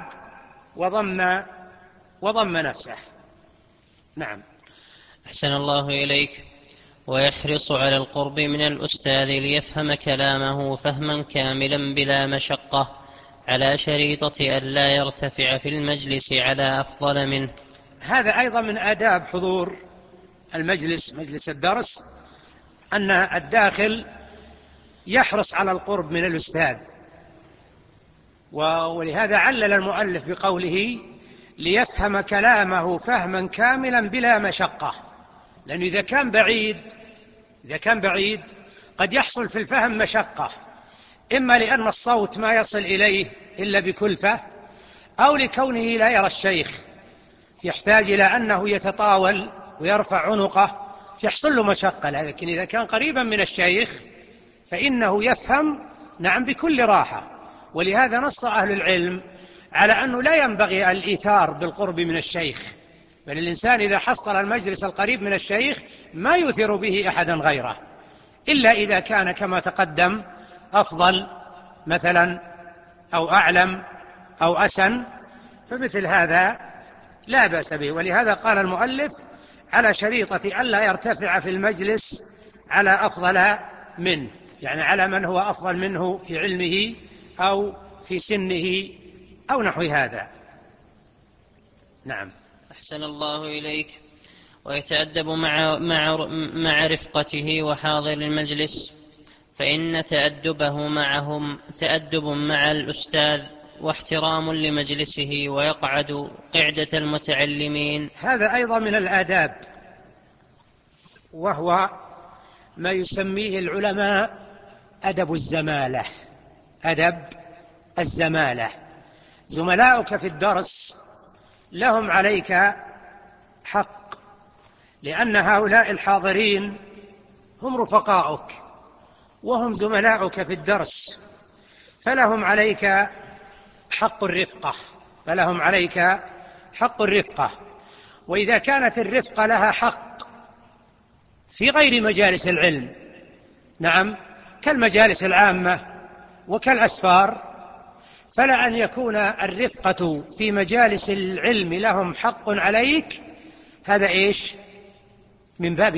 وضم نفسه. نعم. أحسن الله إليك. ويحرص على القرب من الأستاذ ليفهم كلامه فهما كاملا بلا مشقة، على شريطة ألا يرتفع في المجلس على أفضل منه. هذا أيضا من آداب حضور المجلس، مجلس الدرس، أن الداخل يحرص على القرب من الأستاذ. ولهذا علل المؤلف بقوله ليفهم كلامه فهما كاملا بلا مشقة، لأنه إذا كان بعيد قد يحصل في الفهم مشقة، إما لأن الصوت ما يصل إليه إلا بكلفة، أو لكونه لا يرى الشيخ يحتاج إلى أنه يتطاول ويرفع عنقه فيحصل له مشقة. لكن إذا كان قريبا من الشيخ فإنه يفهم نعم بكل راحة. ولهذا نص أهل العلم على أنه لا ينبغي الإيثار بالقرب من الشيخ، بل الإنسان إذا حصل المجلس القريب من الشيخ ما يؤثر به أحدا غيره، إلا إذا كان كما تقدم أفضل مثلا أو أعلم أو أسن، فمثل هذا لا بأس به. ولهذا قال المؤلف على شريطة ألا يرتفع في المجلس على أفضل منه، يعني على من هو أفضل منه في علمه أو في سنه أو نحو هذا. نعم. أحسن الله إليك. ويتأدب مع رفقته وحاضر المجلس، فإن تأدبه معهم تأدب مع الأستاذ واحترام لمجلسه، ويقعد قعدة المتعلمين. هذا أيضا من الآداب، وهو ما يسميه العلماء أدب الزمالة. أدب الزمالة. زملاؤك في الدرس لهم عليك حق، لأن هؤلاء الحاضرين هم رفقاؤك وهم زملاؤك في الدرس، فلهم عليك حق الرفقة. وإذا كانت الرفقة لها حق في غير مجالس العلم، نعم، كالمجالس العامة وكالأسفار، فلا أن يكون الرفقة في مجالس العلم لهم حق عليك، هذا من باب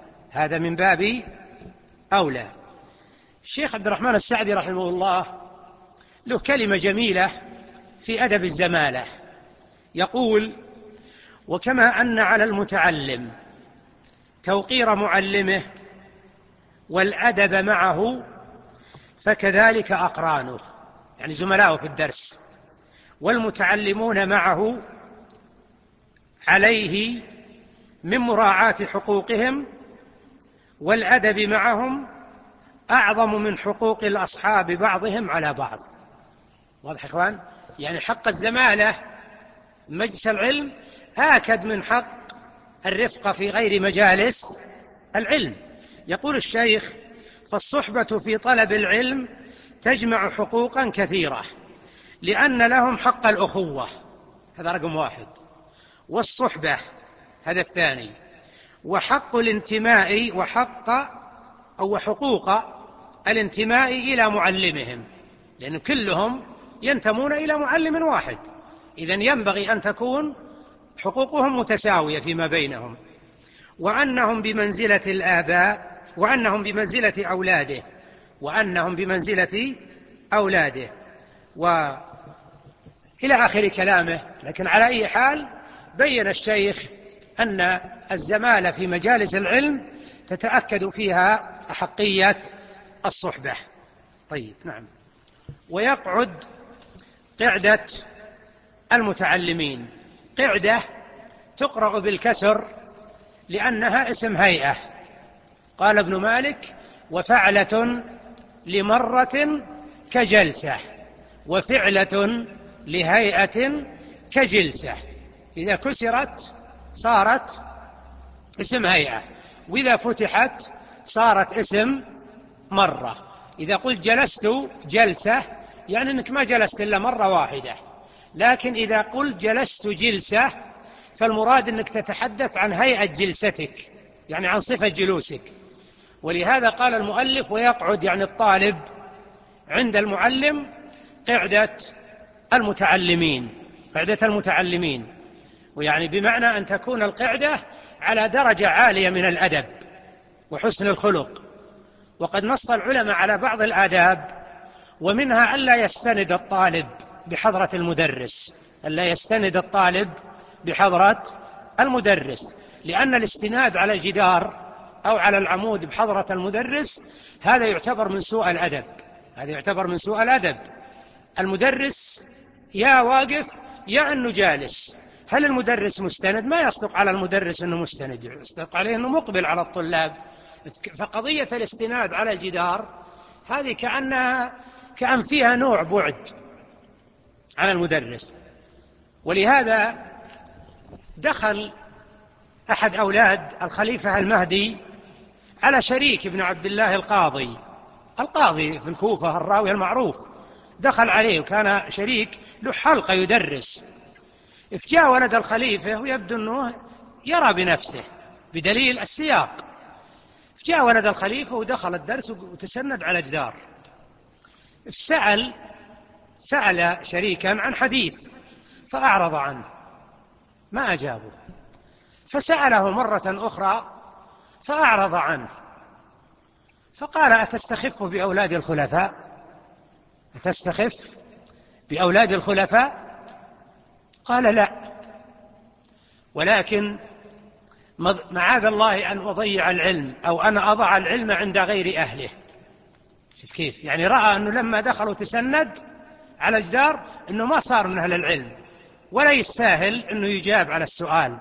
أولى. الشيخ عبد الرحمن السعدي رحمه الله له كلمة جميلة في أدب الزمالة، يقول: وكما أن على المتعلم توقير معلمه والأدب معه، فكذلك أقرانه، يعني زملاؤه في الدرس والمتعلمون معه، عليه من مراعاة حقوقهم والأدب معهم أعظم من حقوق الأصحاب بعضهم على بعض. واضح يا إخوان؟ يعني حق الزمالة مجلس العلم آكد من حق الرفقة في غير مجالس العلم. يقول الشيخ: فالصحبة في طلب العلم تجمع حقوقا كثيرة، لأن لهم حق الأخوة، هذا رقم 1، والصحبة هذا الثاني، وحق الانتماء وحقوق الانتماء إلى معلمهم، لأن كلهم ينتمون إلى معلم واحد، إذن ينبغي أن تكون حقوقهم متساوية فيما بينهم، وأنهم بمنزلة الآباء، وأنهم بمنزلة أولاده وإلى آخر كلامه. لكن على أي حال بين الشيخ أن الزمالة في مجالس العلم تتأكد فيها أحقية الصحبة. طيب نعم. ويقعد قعدة المتعلمين. قعدة تقرأ بالكسر لأنها اسم هيئة. قال ابن مالك: وفعلة لمرة كجلسة، وفعلة لهيئة كجلسة. إذا كسرت صارت اسم هيئة، وإذا فتحت صارت اسم مرة. إذا قلت جلست جلسة يعني أنك ما جلست إلا مرة واحدة، لكن إذا قلت جلست جلسة فالمراد أنك تتحدث عن هيئة جلستك، يعني عن صفة جلوسك. ولهذا قال المؤلف: ويقعد يعني الطالب عند المعلم قعدة المتعلمين، قعدة المتعلمين، ويعني بمعنى أن تكون القعدة على درجة عالية من الأدب وحسن الخلق. وقد نص العلماء على بعض الآداب، ومنها ألا يستند الطالب بحضرة المدرس، ألا يستند الطالب بحضرة المدرس، لأن الاستناد على الجدار أو على العمود بحضرة المدرس هذا يعتبر من سوء الأدب، هذا يعتبر من سوء الأدب. المدرس يا واقف يا أنه جالس. هل المدرس مستند؟ ما يصدق على المدرس أنه مستند، يصدق عليه أنه مقبل على الطلاب. فقضية الاستناد على الجدار هذه كأن فيها نوع بعد على المدرس. ولهذا دخل أحد أولاد الخليفة المهدي على شريك بن عبد الله القاضي في الكوفة، الراوي المعروف، دخل عليه وكان شريك له حلقة يدرس. فجاء ولد الخليفة ويبدو أنه يرى بنفسه بدليل السياق. فجاء ولد الخليفة ودخل الدرس وتسند على جدار. سأل شريكا عن حديث فأعرض عنه، ما أجابه. فسأله مرة أخرى فأعرض عنه. فقال: أتستخف بأولاد الخلفاء؟ أتستخف بأولاد الخلفاء؟ قال: لا، ولكن معاذ الله أن أضيع العلم أو أنا أضع العلم عند غير أهله. شوف كيف، يعني رأى أنه لما دخلوا تسند على الجدار أنه ما صار من أهل العلم ولا يستاهل أنه يجاب على السؤال.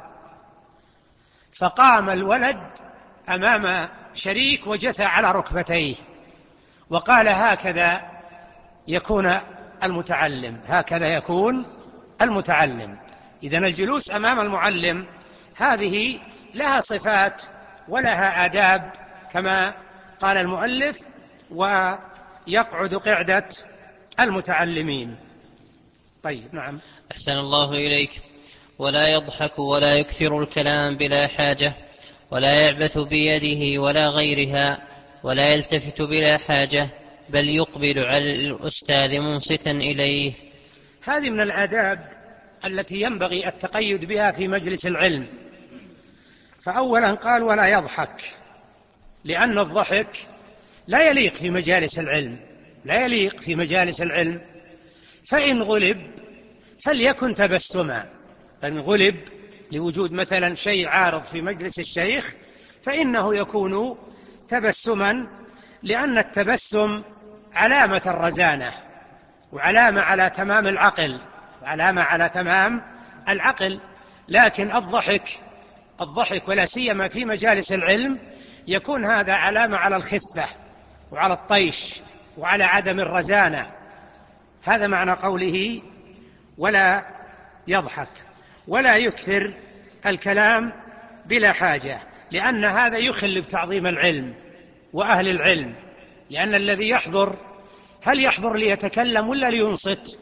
فقام الولد أمام شريك وجثى على ركبتيه وقال: هكذا يكون المتعلم، هكذا يكون المتعلم. إذن الجلوس أمام المعلم هذه لها صفات ولها آداب كما قال المؤلف: ويقعد قعدة المتعلمين. طيب نعم. أحسن الله إليك. ولا يضحك ولا يكثر الكلام بلا حاجة، ولا يعبث بيده ولا غيرها، ولا يلتفت بلا حاجة، بل يقبل على الأستاذ منصتا إليه. هذه من الآداب التي ينبغي التقيد بها في مجلس العلم. فأولا قال: ولا يضحك، لأن الضحك لا يليق في مجالس العلم، لا يليق في مجالس العلم. فإن غلب فليكن تبسما، فإن غلب لوجود مثلا شيء عارض في مجلس الشيخ فإنه يكون تبسما، لأن التبسم علامة الرزانة وعلامة على تمام العقل، وعلامة على تمام العقل. لكن الضحك ولا سيما في مجالس العلم يكون هذا علامة على الخفة وعلى الطيش وعلى عدم الرزانة. هذا معنى قوله: ولا يضحك ولا يكثر الكلام بلا حاجة، لأن هذا يخل بتعظيم العلم وأهل العلم. لأن الذي يحضر، هل يحضر ليتكلم ولا لينصت؟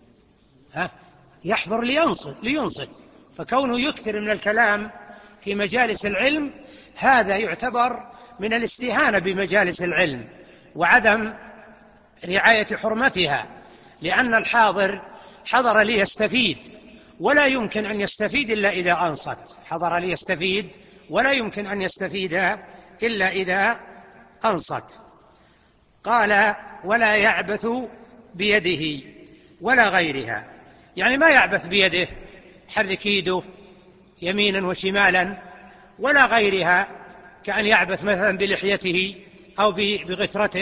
يحضر لينصت. فكونه يكثر من الكلام في مجالس العلم هذا يعتبر من الاستهانة بمجالس العلم وعدم رعاية حرمتها، لأن الحاضر حضر ليستفيد ولا يمكن أن يستفيد إلا إذا أنصت. حضر ليستفيد ولا يمكن أن يستفيد إلا إذا أنصت. قال: ولا يعبث بيده ولا غيرها، يعني ما يعبث بيده، حرك يده يمينا وشمالا، ولا غيرها، كأن يعبث مثلا بلحيته أو بغترته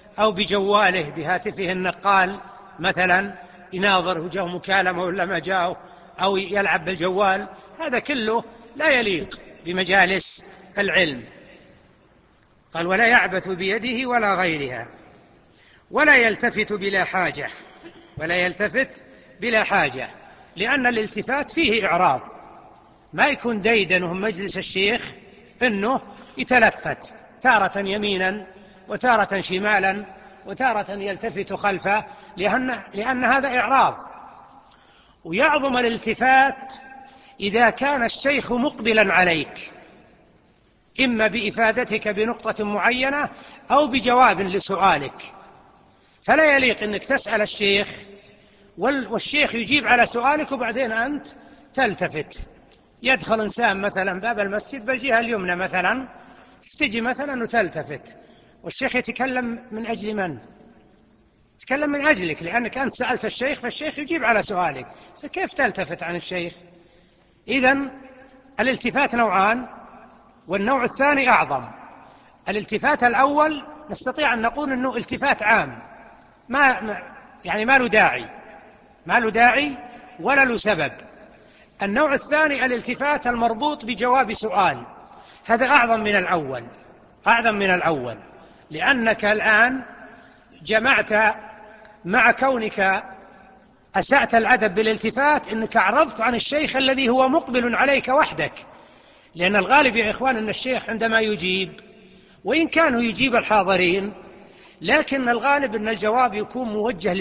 أو بجواله بهاتفه النقال مثلا يناظر وجاء مكالمة ولا ما جاء، أو يلعب بالجوال، هذا كله لا يليق بمجالس العلم. قال ولا يعبث بيده ولا غيرها، ولا يلتفت بلا حاجة، ولا يلتفت بلا حاجة، لأن الالتفات فيه إعراض، ما يكون ديدا وهم مجلس الشيخ إنه يتلفت تارة يمينا وتارة شمالا وتارة يلتفت خلفه، لأن هذا إعراض. ويعظم الالتفات إذا كان الشيخ مقبلا عليك، إما بإفادتك بنقطة معينة أو بجواب لسؤالك، فلا يليق أنك تسأل الشيخ والشيخ يجيب على سؤالك وبعدين أنت تلتفت. يدخل إنسان مثلا باب المسجد بالجهة اليمنى مثلا، تجي مثلا وتلتفت، والشيخ يتكلم من أجل من؟ يتكلم من أجلك، لأنك أنت سألت الشيخ فالشيخ يجيب على سؤالك، فكيف تلتفت عن الشيخ؟ إذن الالتفات نوعان، والنوع الثاني أعظم. الالتفات الأول نستطيع أن نقول أنه التفات عام، يعني ما له داعي ولا له سبب. النوع الثاني الالتفات المربوط بجواب سؤال، هذا أعظم من الأول، لأنك الآن جمعت مع كونك أسأت الأدب بالالتفات أنك أعرضت عن الشيخ الذي هو مقبل عليك وحدك، لأن الغالب يا إخوان أن الشيخ عندما يجيب، وإن كانوا يجيب الحاضرين، لكن الغالب أن الجواب يكون موجه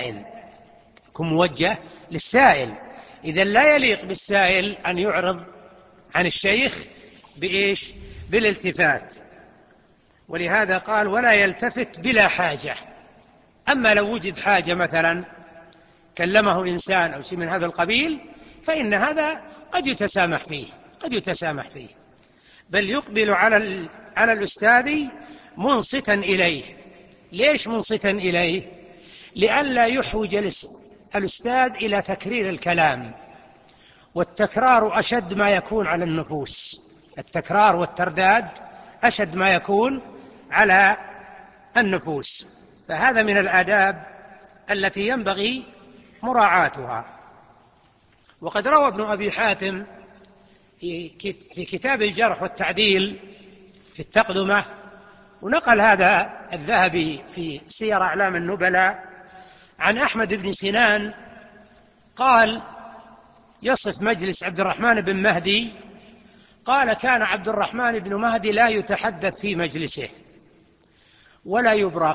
للسائل، إذا لا يليق بالسائل أن يعرض عن الشيخ بإيش؟ بالالتفات. ولهذا قال ولا يلتفت بلا حاجة. أما لو وجد حاجة مثلا كلمه إنسان أو شيء من هذا القبيل، فإن هذا قد يتسامح فيه، بل يقبل على الأستاذ منصتا إليه. ليش منصتا إليه؟ لئلا يحوج الأستاذ إلى تكرير الكلام، والتكرار أشد ما يكون على النفوس، التكرار والترداد أشد ما يكون على النفوس، فهذا من الآداب التي ينبغي مراعاتها. وقد روى ابن أبي حاتم في كتاب الجرح والتعديل في التقدمة، ونقل هذا الذهبي في سير أعلام النبلاء عن أحمد بن سنان قال يصف مجلس عبد الرحمن بن مهدي، قال كان عبد الرحمن بن مهدي لا يتحدث في مجلسه ولا يبرى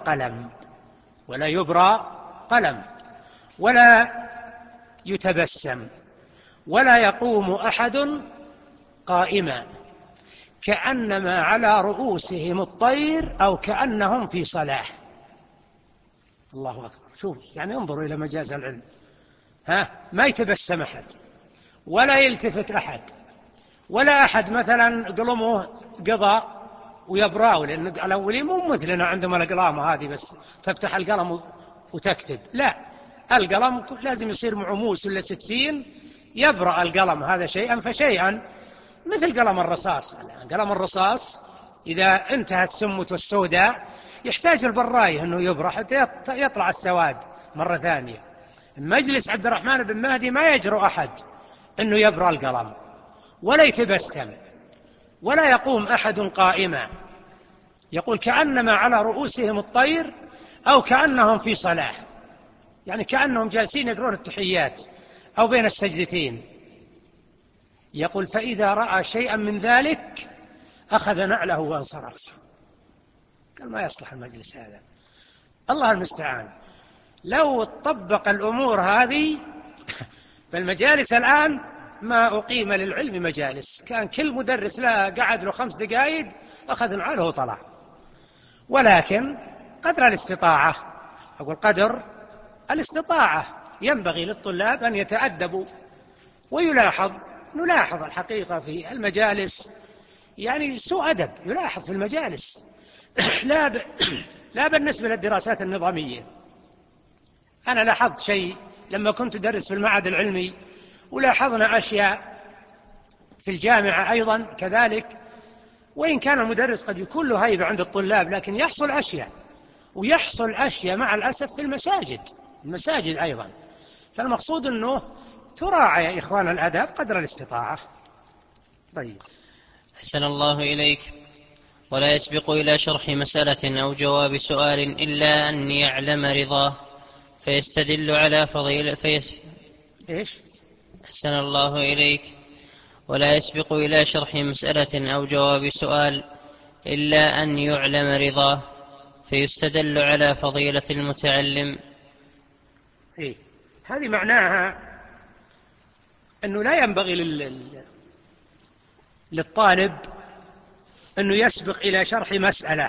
قلم ولا يتبسم ولا يقوم أحد قائما، كأنما على رؤوسهم الطير أو كأنهم في صلاة. الله أكبر، شوف يعني انظروا إلى مجاز العلم، ما يتبسم أحد ولا يلتفت أحد، ولا أحد مثلا قلمه قضى ويبراه، لأن الأولين مو مثلنا عندهم الأقلام هذه بس تفتح القلم وتكتب، لا، القلم لازم يصير معموس ولا ستين يبرأ القلم، هذا شيئا فشيئا، مثل قلم الرصاص. قلم الرصاص إذا انتهت سمته السوداء يحتاج البراية أنه يبرأ حتى يطلع السواد مرة ثانية. مجلس عبد الرحمن بن مهدي ما يجرؤ أحد أنه يبرأ القلم ولا يتبسم ولا يقوم أحد قائما، يقول كأنما على رؤوسهم الطير أو كأنهم في صلاة، يعني كأنهم جالسين يقرون التحيات أو بين السجدتين. يقول فإذا رأى شيئا من ذلك أخذ نعله وانصرف. قال ما يصلح المجلس هذا، الله المستعان. لو طبق الأمور هذه فالمجالس الآن ما أقيم للعلم مجالس، كان كل مدرس لا قعد له 5 دقائق أخذ نعله وطلع. ولكن قدر الاستطاعة، أقول قدر الاستطاعة، ينبغي للطلاب أن يتأدبوا نلاحظ الحقيقة في المجالس يعني سوء أدب يلاحظ في المجالس لا بالنسبة للدراسات النظامية. أنا لاحظت شيء لما كنت أدرس في المعهد العلمي، ولاحظنا أشياء في الجامعة أيضا كذلك، وإن كان المدرس قد يكون له هيبة عند الطلاب، لكن يحصل أشياء ويحصل أشياء مع الأسف في المساجد أيضا. فالمقصود أنه تراعى يا إخوان الآداب قدر الاستطاعة. طيب. أحسن الله إليك. ولا يسبق إلى شرح مسألة أو جواب سؤال إلا أن يعلم رضاه فيستدل على فضيلة إيش؟ أحسن الله إليك. ولا يسبق إلى شرح مسألة أو جواب سؤال إلا أن يعلم رضاه فيستدل على فضيلة المتعلم. إيه؟ هذه معناها أنه لا ينبغي للطالب أنه يسبق إلى شرح مسألة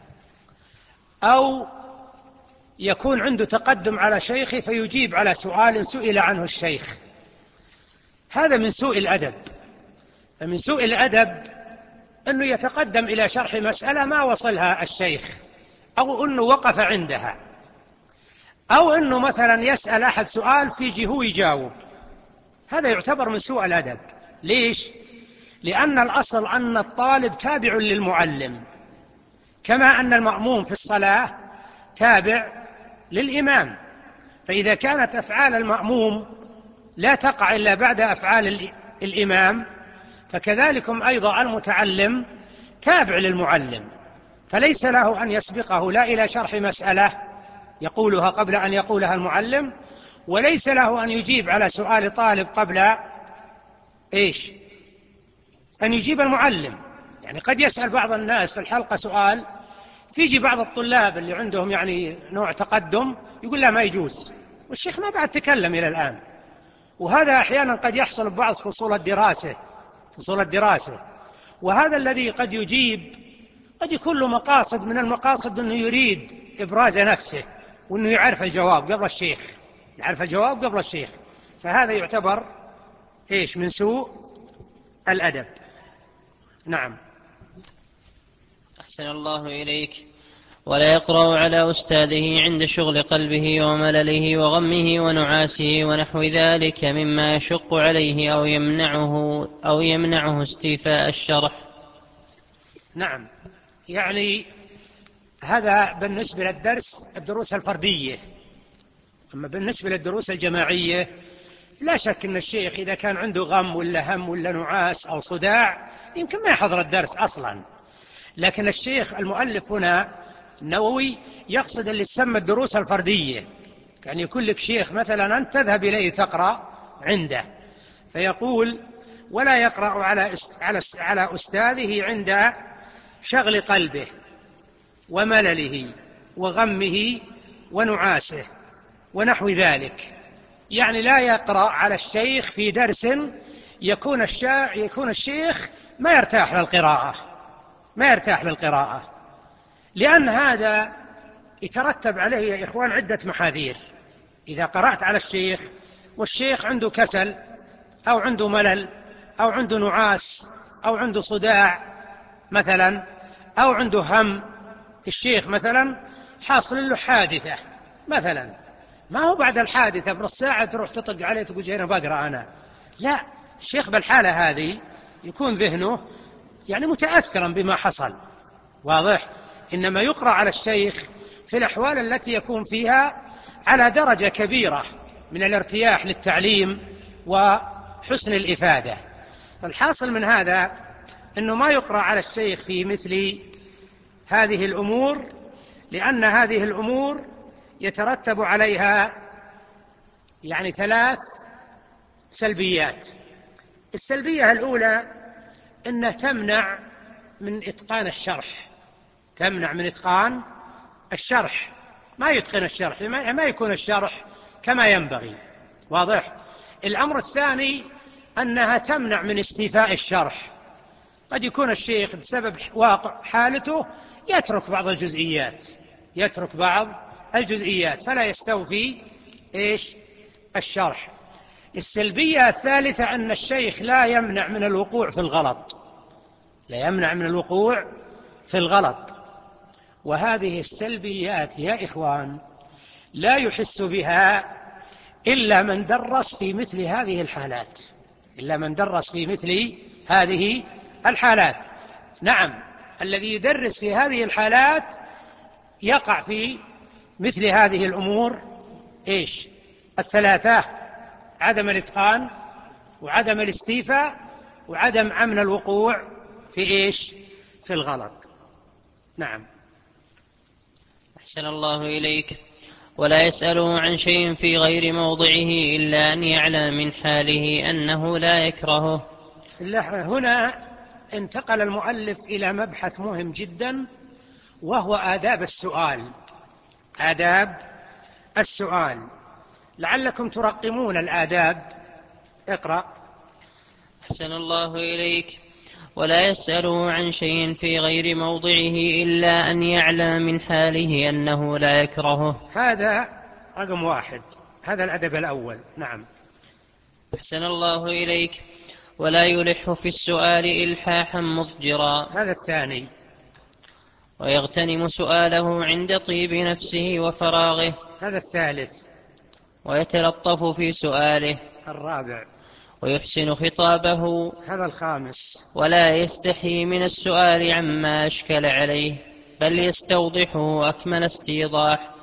أو يكون عنده تقدم على شيخه فيجيب على سؤال سئل عنه الشيخ. هذا من سوء الأدب. فمن سوء الأدب أنه يتقدم إلى شرح مسألة ما وصلها الشيخ، أو أنه وقف عندها، أو أنه مثلا يسأل أحد سؤال فيجي هو يجاوب. هذا يعتبر من سوء الأدب. ليش؟ لأن الأصل أن الطالب تابع للمعلم، كما أن المأموم في الصلاة تابع للإمام. فإذا كانت أفعال المأموم لا تقع إلا بعد أفعال الإمام، فكذلكم أيضا المتعلم تابع للمعلم، فليس له أن يسبقه لا إلى شرح مسألة يقولها قبل أن يقولها المعلم، وليس له أن يجيب على سؤال طالب قبل إيش؟ أن يجيب المعلم. يعني قد يسأل بعض الناس في الحلقة سؤال، فيجي بعض الطلاب اللي عندهم يعني نوع تقدم يقول لا ما يجوز، والشيخ ما بعد تكلم إلى الآن. وهذا أحيانا قد يحصل ببعض فصول الدراسة. وهذا الذي قد يجيب قد يكون له مقاصد، من المقاصد أنه يريد إبراز نفسه وأنه يعرف الجواب قبل الشيخ، فهذا يعتبر إيش؟ من سوء الأدب. نعم. أحسن الله إليك. ولا يقرأ على أستاذه عند شغل قلبه وملله وغمه ونعاسه ونحو ذلك مما يشق عليه أو يمنعه استيفاء الشرح. نعم، يعني هذا بالنسبة الدروس الفردية. أما بالنسبة للدروس الجماعية لا شك أن الشيخ إذا كان عنده غم ولا هم ولا نعاس أو صداع يمكن ما يحضر الدرس أصلا. لكن الشيخ المؤلف هنا النووي يقصد اللي تسمى الدروس الفردية، كان يكون لك شيخ مثلا أنت تذهب إليه تقرأ عنده، فيقول ولا يقرأ على أستاذه عند شغل قلبه وملله وغمه ونعاسه ونحو ذلك. يعني لا يقرأ على الشيخ في درس يكون الشيخ ما يرتاح للقراءة، لأن هذا يترتب عليه يا إخوان عدة محاذير. إذا قرأت على الشيخ والشيخ عنده كسل أو عنده ملل أو عنده نعاس أو عنده صداع مثلا، أو عنده هم، الشيخ مثلا حاصل له حادثة مثلا، ما هو بعد الحادثة بنص ساعة تروح تطق عليه تقول جينا بقرأ أنا، لا، الشيخ بالحالة هذه يكون ذهنه يعني متأثرا بما حصل، واضح؟ إنما يقرأ على الشيخ في الأحوال التي يكون فيها على درجة كبيرة من الارتياح للتعليم وحسن الإفادة. فالحاصل من هذا أنه ما يقرأ على الشيخ في مثل هذه الأمور، لأن هذه الأمور يترتب عليها يعني 3 سلبيات. السلبية الأولى أنها تمنع من إتقان الشرح، ما يتقن الشرح، ما يكون الشرح كما ينبغي، واضح؟ الأمر الثاني أنها تمنع من استيفاء الشرح. قد يكون الشيخ بسبب واقع حالته يترك بعض الجزئيات فلا يستوفي الشرح. السلبية الثالثة أن الشيخ لا يمنع من الوقوع في الغلط، وهذه السلبيات يا إخوان لا يحس بها إلا من درس في مثل هذه الحالات. نعم، الذي يدرس في هذه الحالات يقع في مثل هذه الأمور إيش؟ الثلاثة: عدم الإتقان، وعدم الاستيفاء، وعدم أمن الوقوع في إيش؟ في الغلط. نعم. أحسن الله إليك. ولا يسأله عن شيء في غير موضعه إلا أن يعلم من حاله أنه لا يكرهه. هنا انتقل المؤلف إلى مبحث مهم جدا، وهو آداب السؤال. آداب السؤال، لعلكم ترقمون الآداب. اقرأ. أحسن الله إليك. ولا يسأله عن شيء في غير موضعه إلا أن يعلم من حاله أنه لا يكرهه. هذا رقم 1، هذا الأدب الأول. نعم. أحسن الله إليك. ولا يلح في السؤال إلحاحا مضجرا. هذا الثاني. ويغتنم سؤاله عند طيب نفسه وفراغه. هذا الثالث. ويتلطف في سؤاله. الرابع. ويحسن خطابه. هذا الخامس. ولا يستحي من السؤال عما أشكل عليه، بل يستوضحه أكمل استيضاح.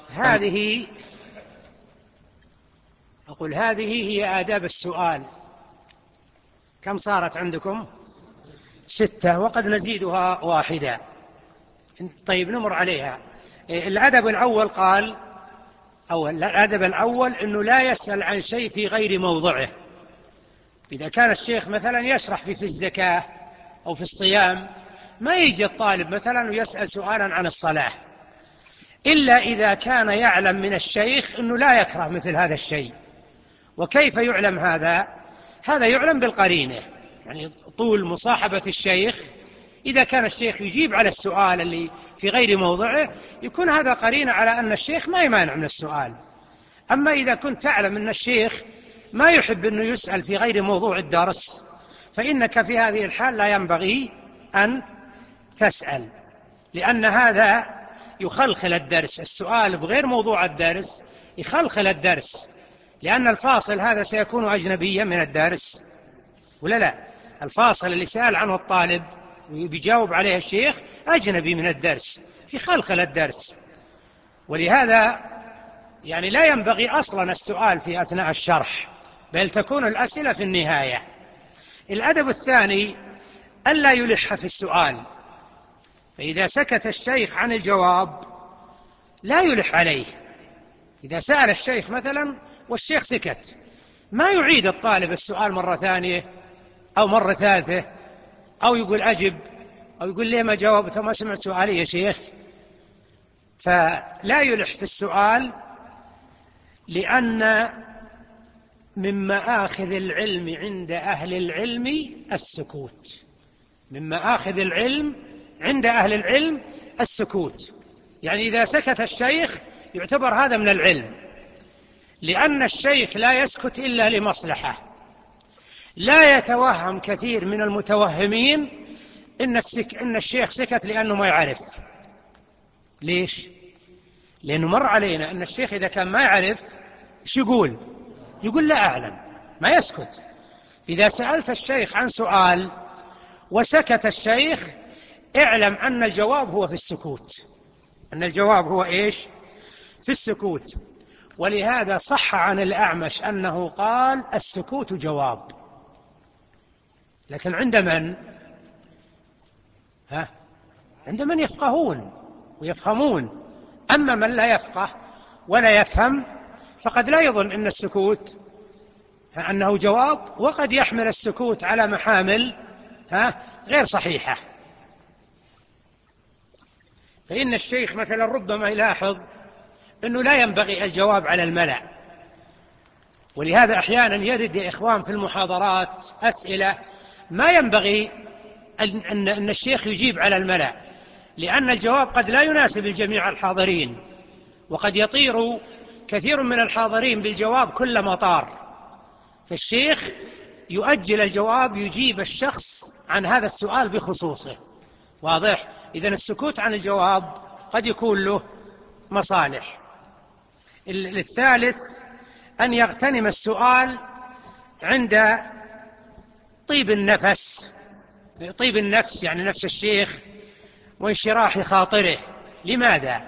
هذه هي آداب السؤال. كم صارت عندكم؟ 6، وقد نزيدها 1. طيب نمر عليها. الأدب الأول قال، الأدب الأول أنه لا يسأل عن شيء في غير موضعه. إذا كان الشيخ مثلا يشرح في الزكاة أو في الصيام، ما يجي الطالب مثلا ويسأل سؤالا عن الصلاة، إلا إذا كان يعلم من الشيخ أنه لا يكره مثل هذا الشيء. وكيف يعلم هذا؟ هذا يعلم بالقرينة، يعني طول مصاحبة الشيخ. إذا كان الشيخ يجيب على السؤال اللي في غير موضعه، يكون هذا قرينة على أن الشيخ ما يمانع من السؤال. أما إذا كنت تعلم أن الشيخ ما يحب أنه يسأل في غير موضوع الدرس، فإنك في هذه الحال لا ينبغي أن تسأل، لأن هذا يخلخل الدرس. السؤال بغير موضوع الدرس يخلخل الدرس، لأن الفاصل هذا سيكون أجنبيا من الدرس، ولا لا؟ الفاصل اللي سأل عنه الطالب وبيجاوب عليه الشيخ أجنبي من الدرس، في خلخل الدرس. ولهذا يعني لا ينبغي أصلا السؤال في أثناء الشرح، بل تكون الأسئلة في النهاية. الأدب الثاني ألا يلح في السؤال، فإذا سكت الشيخ عن الجواب لا يلح عليه. إذا سأل الشيخ مثلا والشيخ سكت، ما يعيد الطالب السؤال مرة ثانية أو مرة ثالثة، أو يقول أجب، أو يقول ليه ما جاوبت، ما سمعت سؤالي يا شيخ. فلا يلح في السؤال، لأن من مآخذ العلم عند أهل العلم السكوت. من مآخذ العلم عند أهل العلم السكوت، يعني إذا سكت الشيخ يعتبر هذا من العلم، لأن الشيخ لا يسكت إلا لمصلحة. لا يتوهم كثير من المتوهمين إن الشيخ سكت لأنه ما يعرف. ليش؟ لأنه مر علينا أن الشيخ إذا كان ما يعرف إيش يقول؟ يقول لا أعلم، ما يسكت. إذا سألت الشيخ عن سؤال وسكت الشيخ، اعلم أن الجواب هو في السكوت، أن الجواب هو إيش؟ في السكوت. ولهذا صح عن الأعمش أنه قال السكوت جواب. لكن عند من؟ عند من يفقهون ويفهمون. أما من لا يفقه ولا يفهم فقد لا يظن أن السكوت أنه جواب، وقد يحمل السكوت على محامل غير صحيحة. فإن الشيخ مثلا ربما يلاحظ أنه لا ينبغي الجواب على الملأ، ولهذا أحيانا يرد يا إخوان في المحاضرات أسئلة ما ينبغي أن الشيخ يجيب على الملأ، لأن الجواب قد لا يناسب الجميع الحاضرين، وقد يطير كثير من الحاضرين بالجواب كل مطار، فالشيخ يؤجل الجواب، يجيب الشخص عن هذا السؤال بخصوصه. واضح؟ إذن السكوت عن الجواب قد يكون له مصالح. الثالث أن يغتنم السؤال عند طيب النفس. طيب النفس يعني نفس الشيخ، وانشراح خاطره. لماذا؟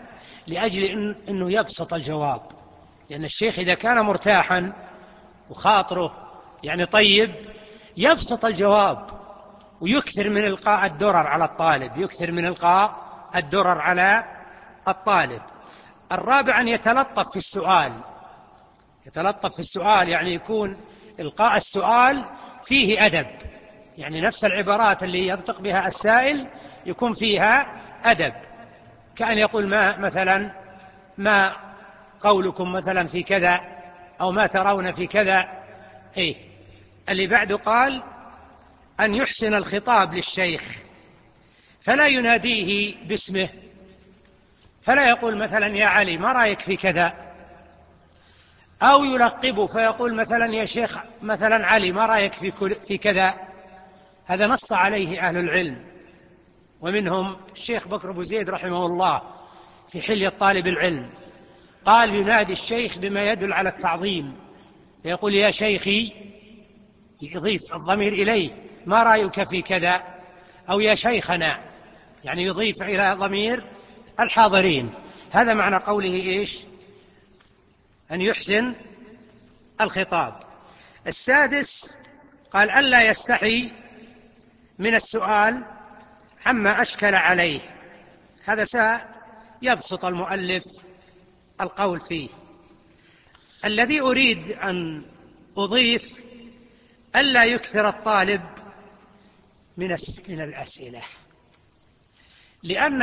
لأجل أنه يبسط الجواب، لأن الشيخ إذا كان مرتاحا وخاطره يعني طيب يبسط الجواب ويكثر من إلقاء الدرر على الطالب، يكثر من إلقاء الدرر على الطالب. الرابع أن يتلطف في السؤال، يتلطف في السؤال يعني يكون إلقاء السؤال فيه أدب، يعني نفس العبارات اللي ينطق بها السائل يكون فيها أدب، كأن يقول مثلا ما قولكم مثلا في كذا، أو ما ترون في كذا. اللي بعده قال أن يحسن الخطاب للشيخ فلا يناديه باسمه، فلا يقول مثلا يا علي ما رأيك في كذا، أو يلقبه فيقول مثلا يا شيخ مثلا علي ما رأيك في كذا. هذا نص عليه أهل العلم، ومنهم الشيخ بكر أبو زيد رحمه الله في حلية طالب العلم، قال ينادي الشيخ بما يدل على التعظيم، يقول يا شيخي، يضيف الضمير إليه، ما رأيك في كذا، أو يا شيخنا، يعني يضيف إلى ضمير الحاضرين. هذا معنى قوله أن يحسن الخطاب. السادس قال ألا يستحي من السؤال عما أشكل عليه، هذا سيبسط المؤلف القول فيه. الذي أريد أن أضيف ألا يكثر الطالب من الأسئلة، لأن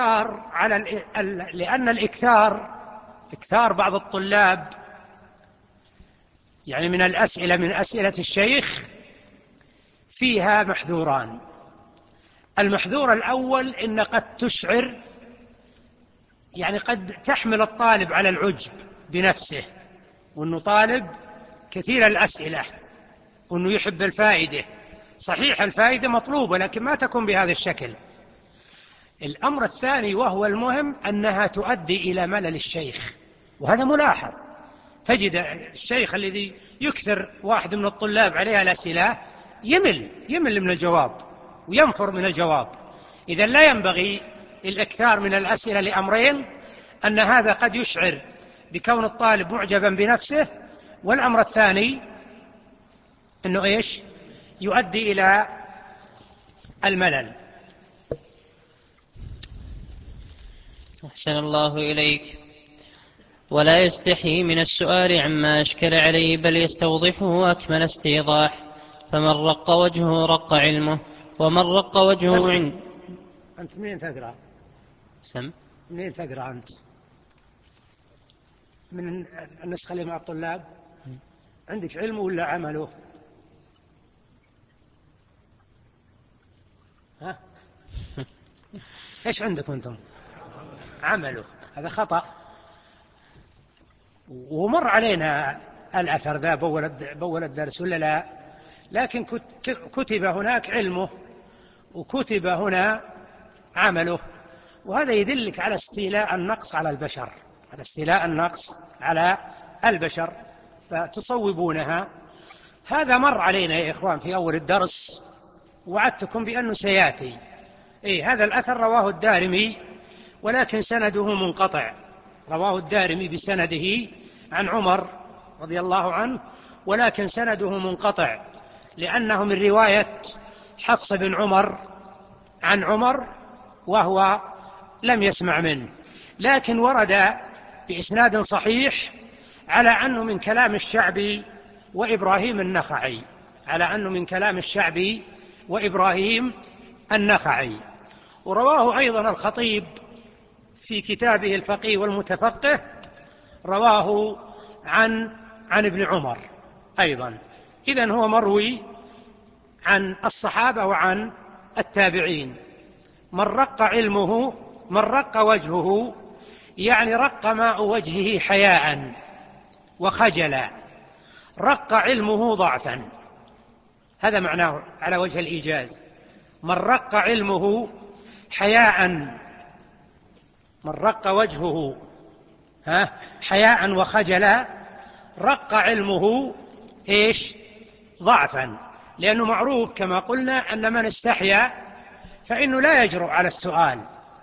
إكثار بعض الطلاب يعني من الأسئلة من أسئلة الشيخ فيها محذوران. المحذور الأول إن قد تشعر، يعني قد تحمل الطالب على العجب بنفسه، وأنه طالب كثير الأسئلة، وأنه يحب الفائدة. صحيح الفائدة مطلوبة لكن ما تكون بهذا الشكل. الأمر الثاني وهو المهم أنها تؤدي إلى ملل الشيخ، وهذا ملاحظ. تجد الشيخ الذي يكثر واحد من الطلاب عليها الأسئلة يمل من الجواب وينفر من الجواب. إذن لا ينبغي الإكثار من الأسئلة لأمرين: أن هذا قد يشعر بكون الطالب معجبا بنفسه، والأمر الثاني أنه يؤدي إلى الملل. أحسن الله إليك. ولا يستحي من السؤال عما أشكل عليه، بل يستوضحه أكمل استيضاح. فمن رق وجهه رق علمه، ومن رق وجهه أنت منين تقرأ؟ منين تقرأ أنت؟ من النسخة اللي مع الطلاب؟ عندك علمه ولا عمله؟ ها؟ إيش عندكم أنتم؟ عمله. هذا خطأ، ومر علينا الأثر ذا بول الدرس ولا لا؟ لكن كتب هناك علمه وكتب هنا عمله، وهذا يدلك على استيلاء النقص على البشر، على استيلاء النقص على البشر، فتصوبونها. هذا مر علينا يا إخوان في أول الدرس، وعدتكم بأنه سيأتي. هذا الأثر رواه الدارمي ولكن سنده منقطع، رواه الدارمي بسنده عن عمر رضي الله عنه، ولكن سنده منقطع لأنه من رواية حفص بن عمر عن عمر، وهو لم يسمع منه، لكن ورد بإسناد صحيح على أنه من كلام الشعبي وإبراهيم النخعي، على أنه من كلام الشعبي وإبراهيم النخعي. ورواه أيضا الخطيب في كتابه الفقيه والمتفقه، رواه عن ابن عمر أيضا. إذن هو مروي عن الصحابة وعن التابعين. من رق علمه، من رق وجهه، يعني رق ماء وجهه حياء وخجلا، رق علمه ضعفا، هذا معناه على وجه الإيجاز. من رق علمه حياء، من رق وجهه حياء وخجلا، رق علمه ضعفا، لأنه معروف كما قلنا أن من استحيا فإنه لا يجرؤ على السؤال،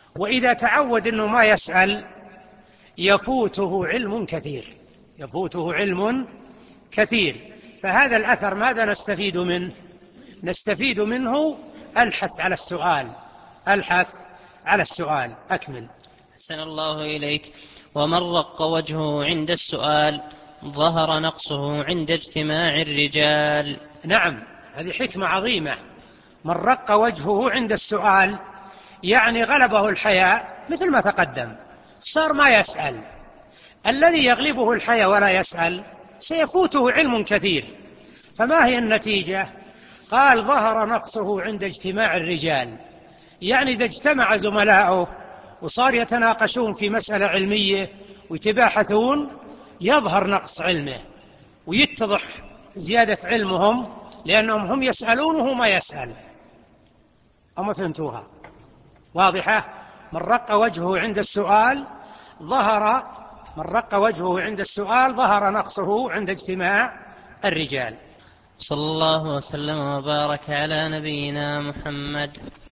وإذا تعود أنه ما يسأل يفوته علم كثير، يفوته علم كثير. فهذا الأثر ماذا نستفيد منه؟ نستفيد منه الحث على السؤال، الحث على السؤال. أكمل. أحسن الله إليك. ومن رق وجهه عند السؤال ظهر نقصه عند اجتماع الرجال. نعم، هذه حكمة عظيمة. من رق وجهه عند السؤال يعني غلبه الحياء، مثل ما تقدم، صار ما يسأل. الذي يغلبه الحياء ولا يسأل سيفوته علم كثير. فما هي النتيجة؟ قال ظهر نقصه عند اجتماع الرجال، يعني إذا اجتمع زملاؤه وصار يتناقشون في مسألة علمية ويتباحثون يظهر نقص علمه ويتضح زيادة علمهم، لأنهم هم يسألون وهو ما يسأل. أما فهمتوها؟ واضحة؟ من رق وجهه عند السؤال ظهر نقصه عند اجتماع الرجال. صلى الله وسلم وبارك على نبينا محمد.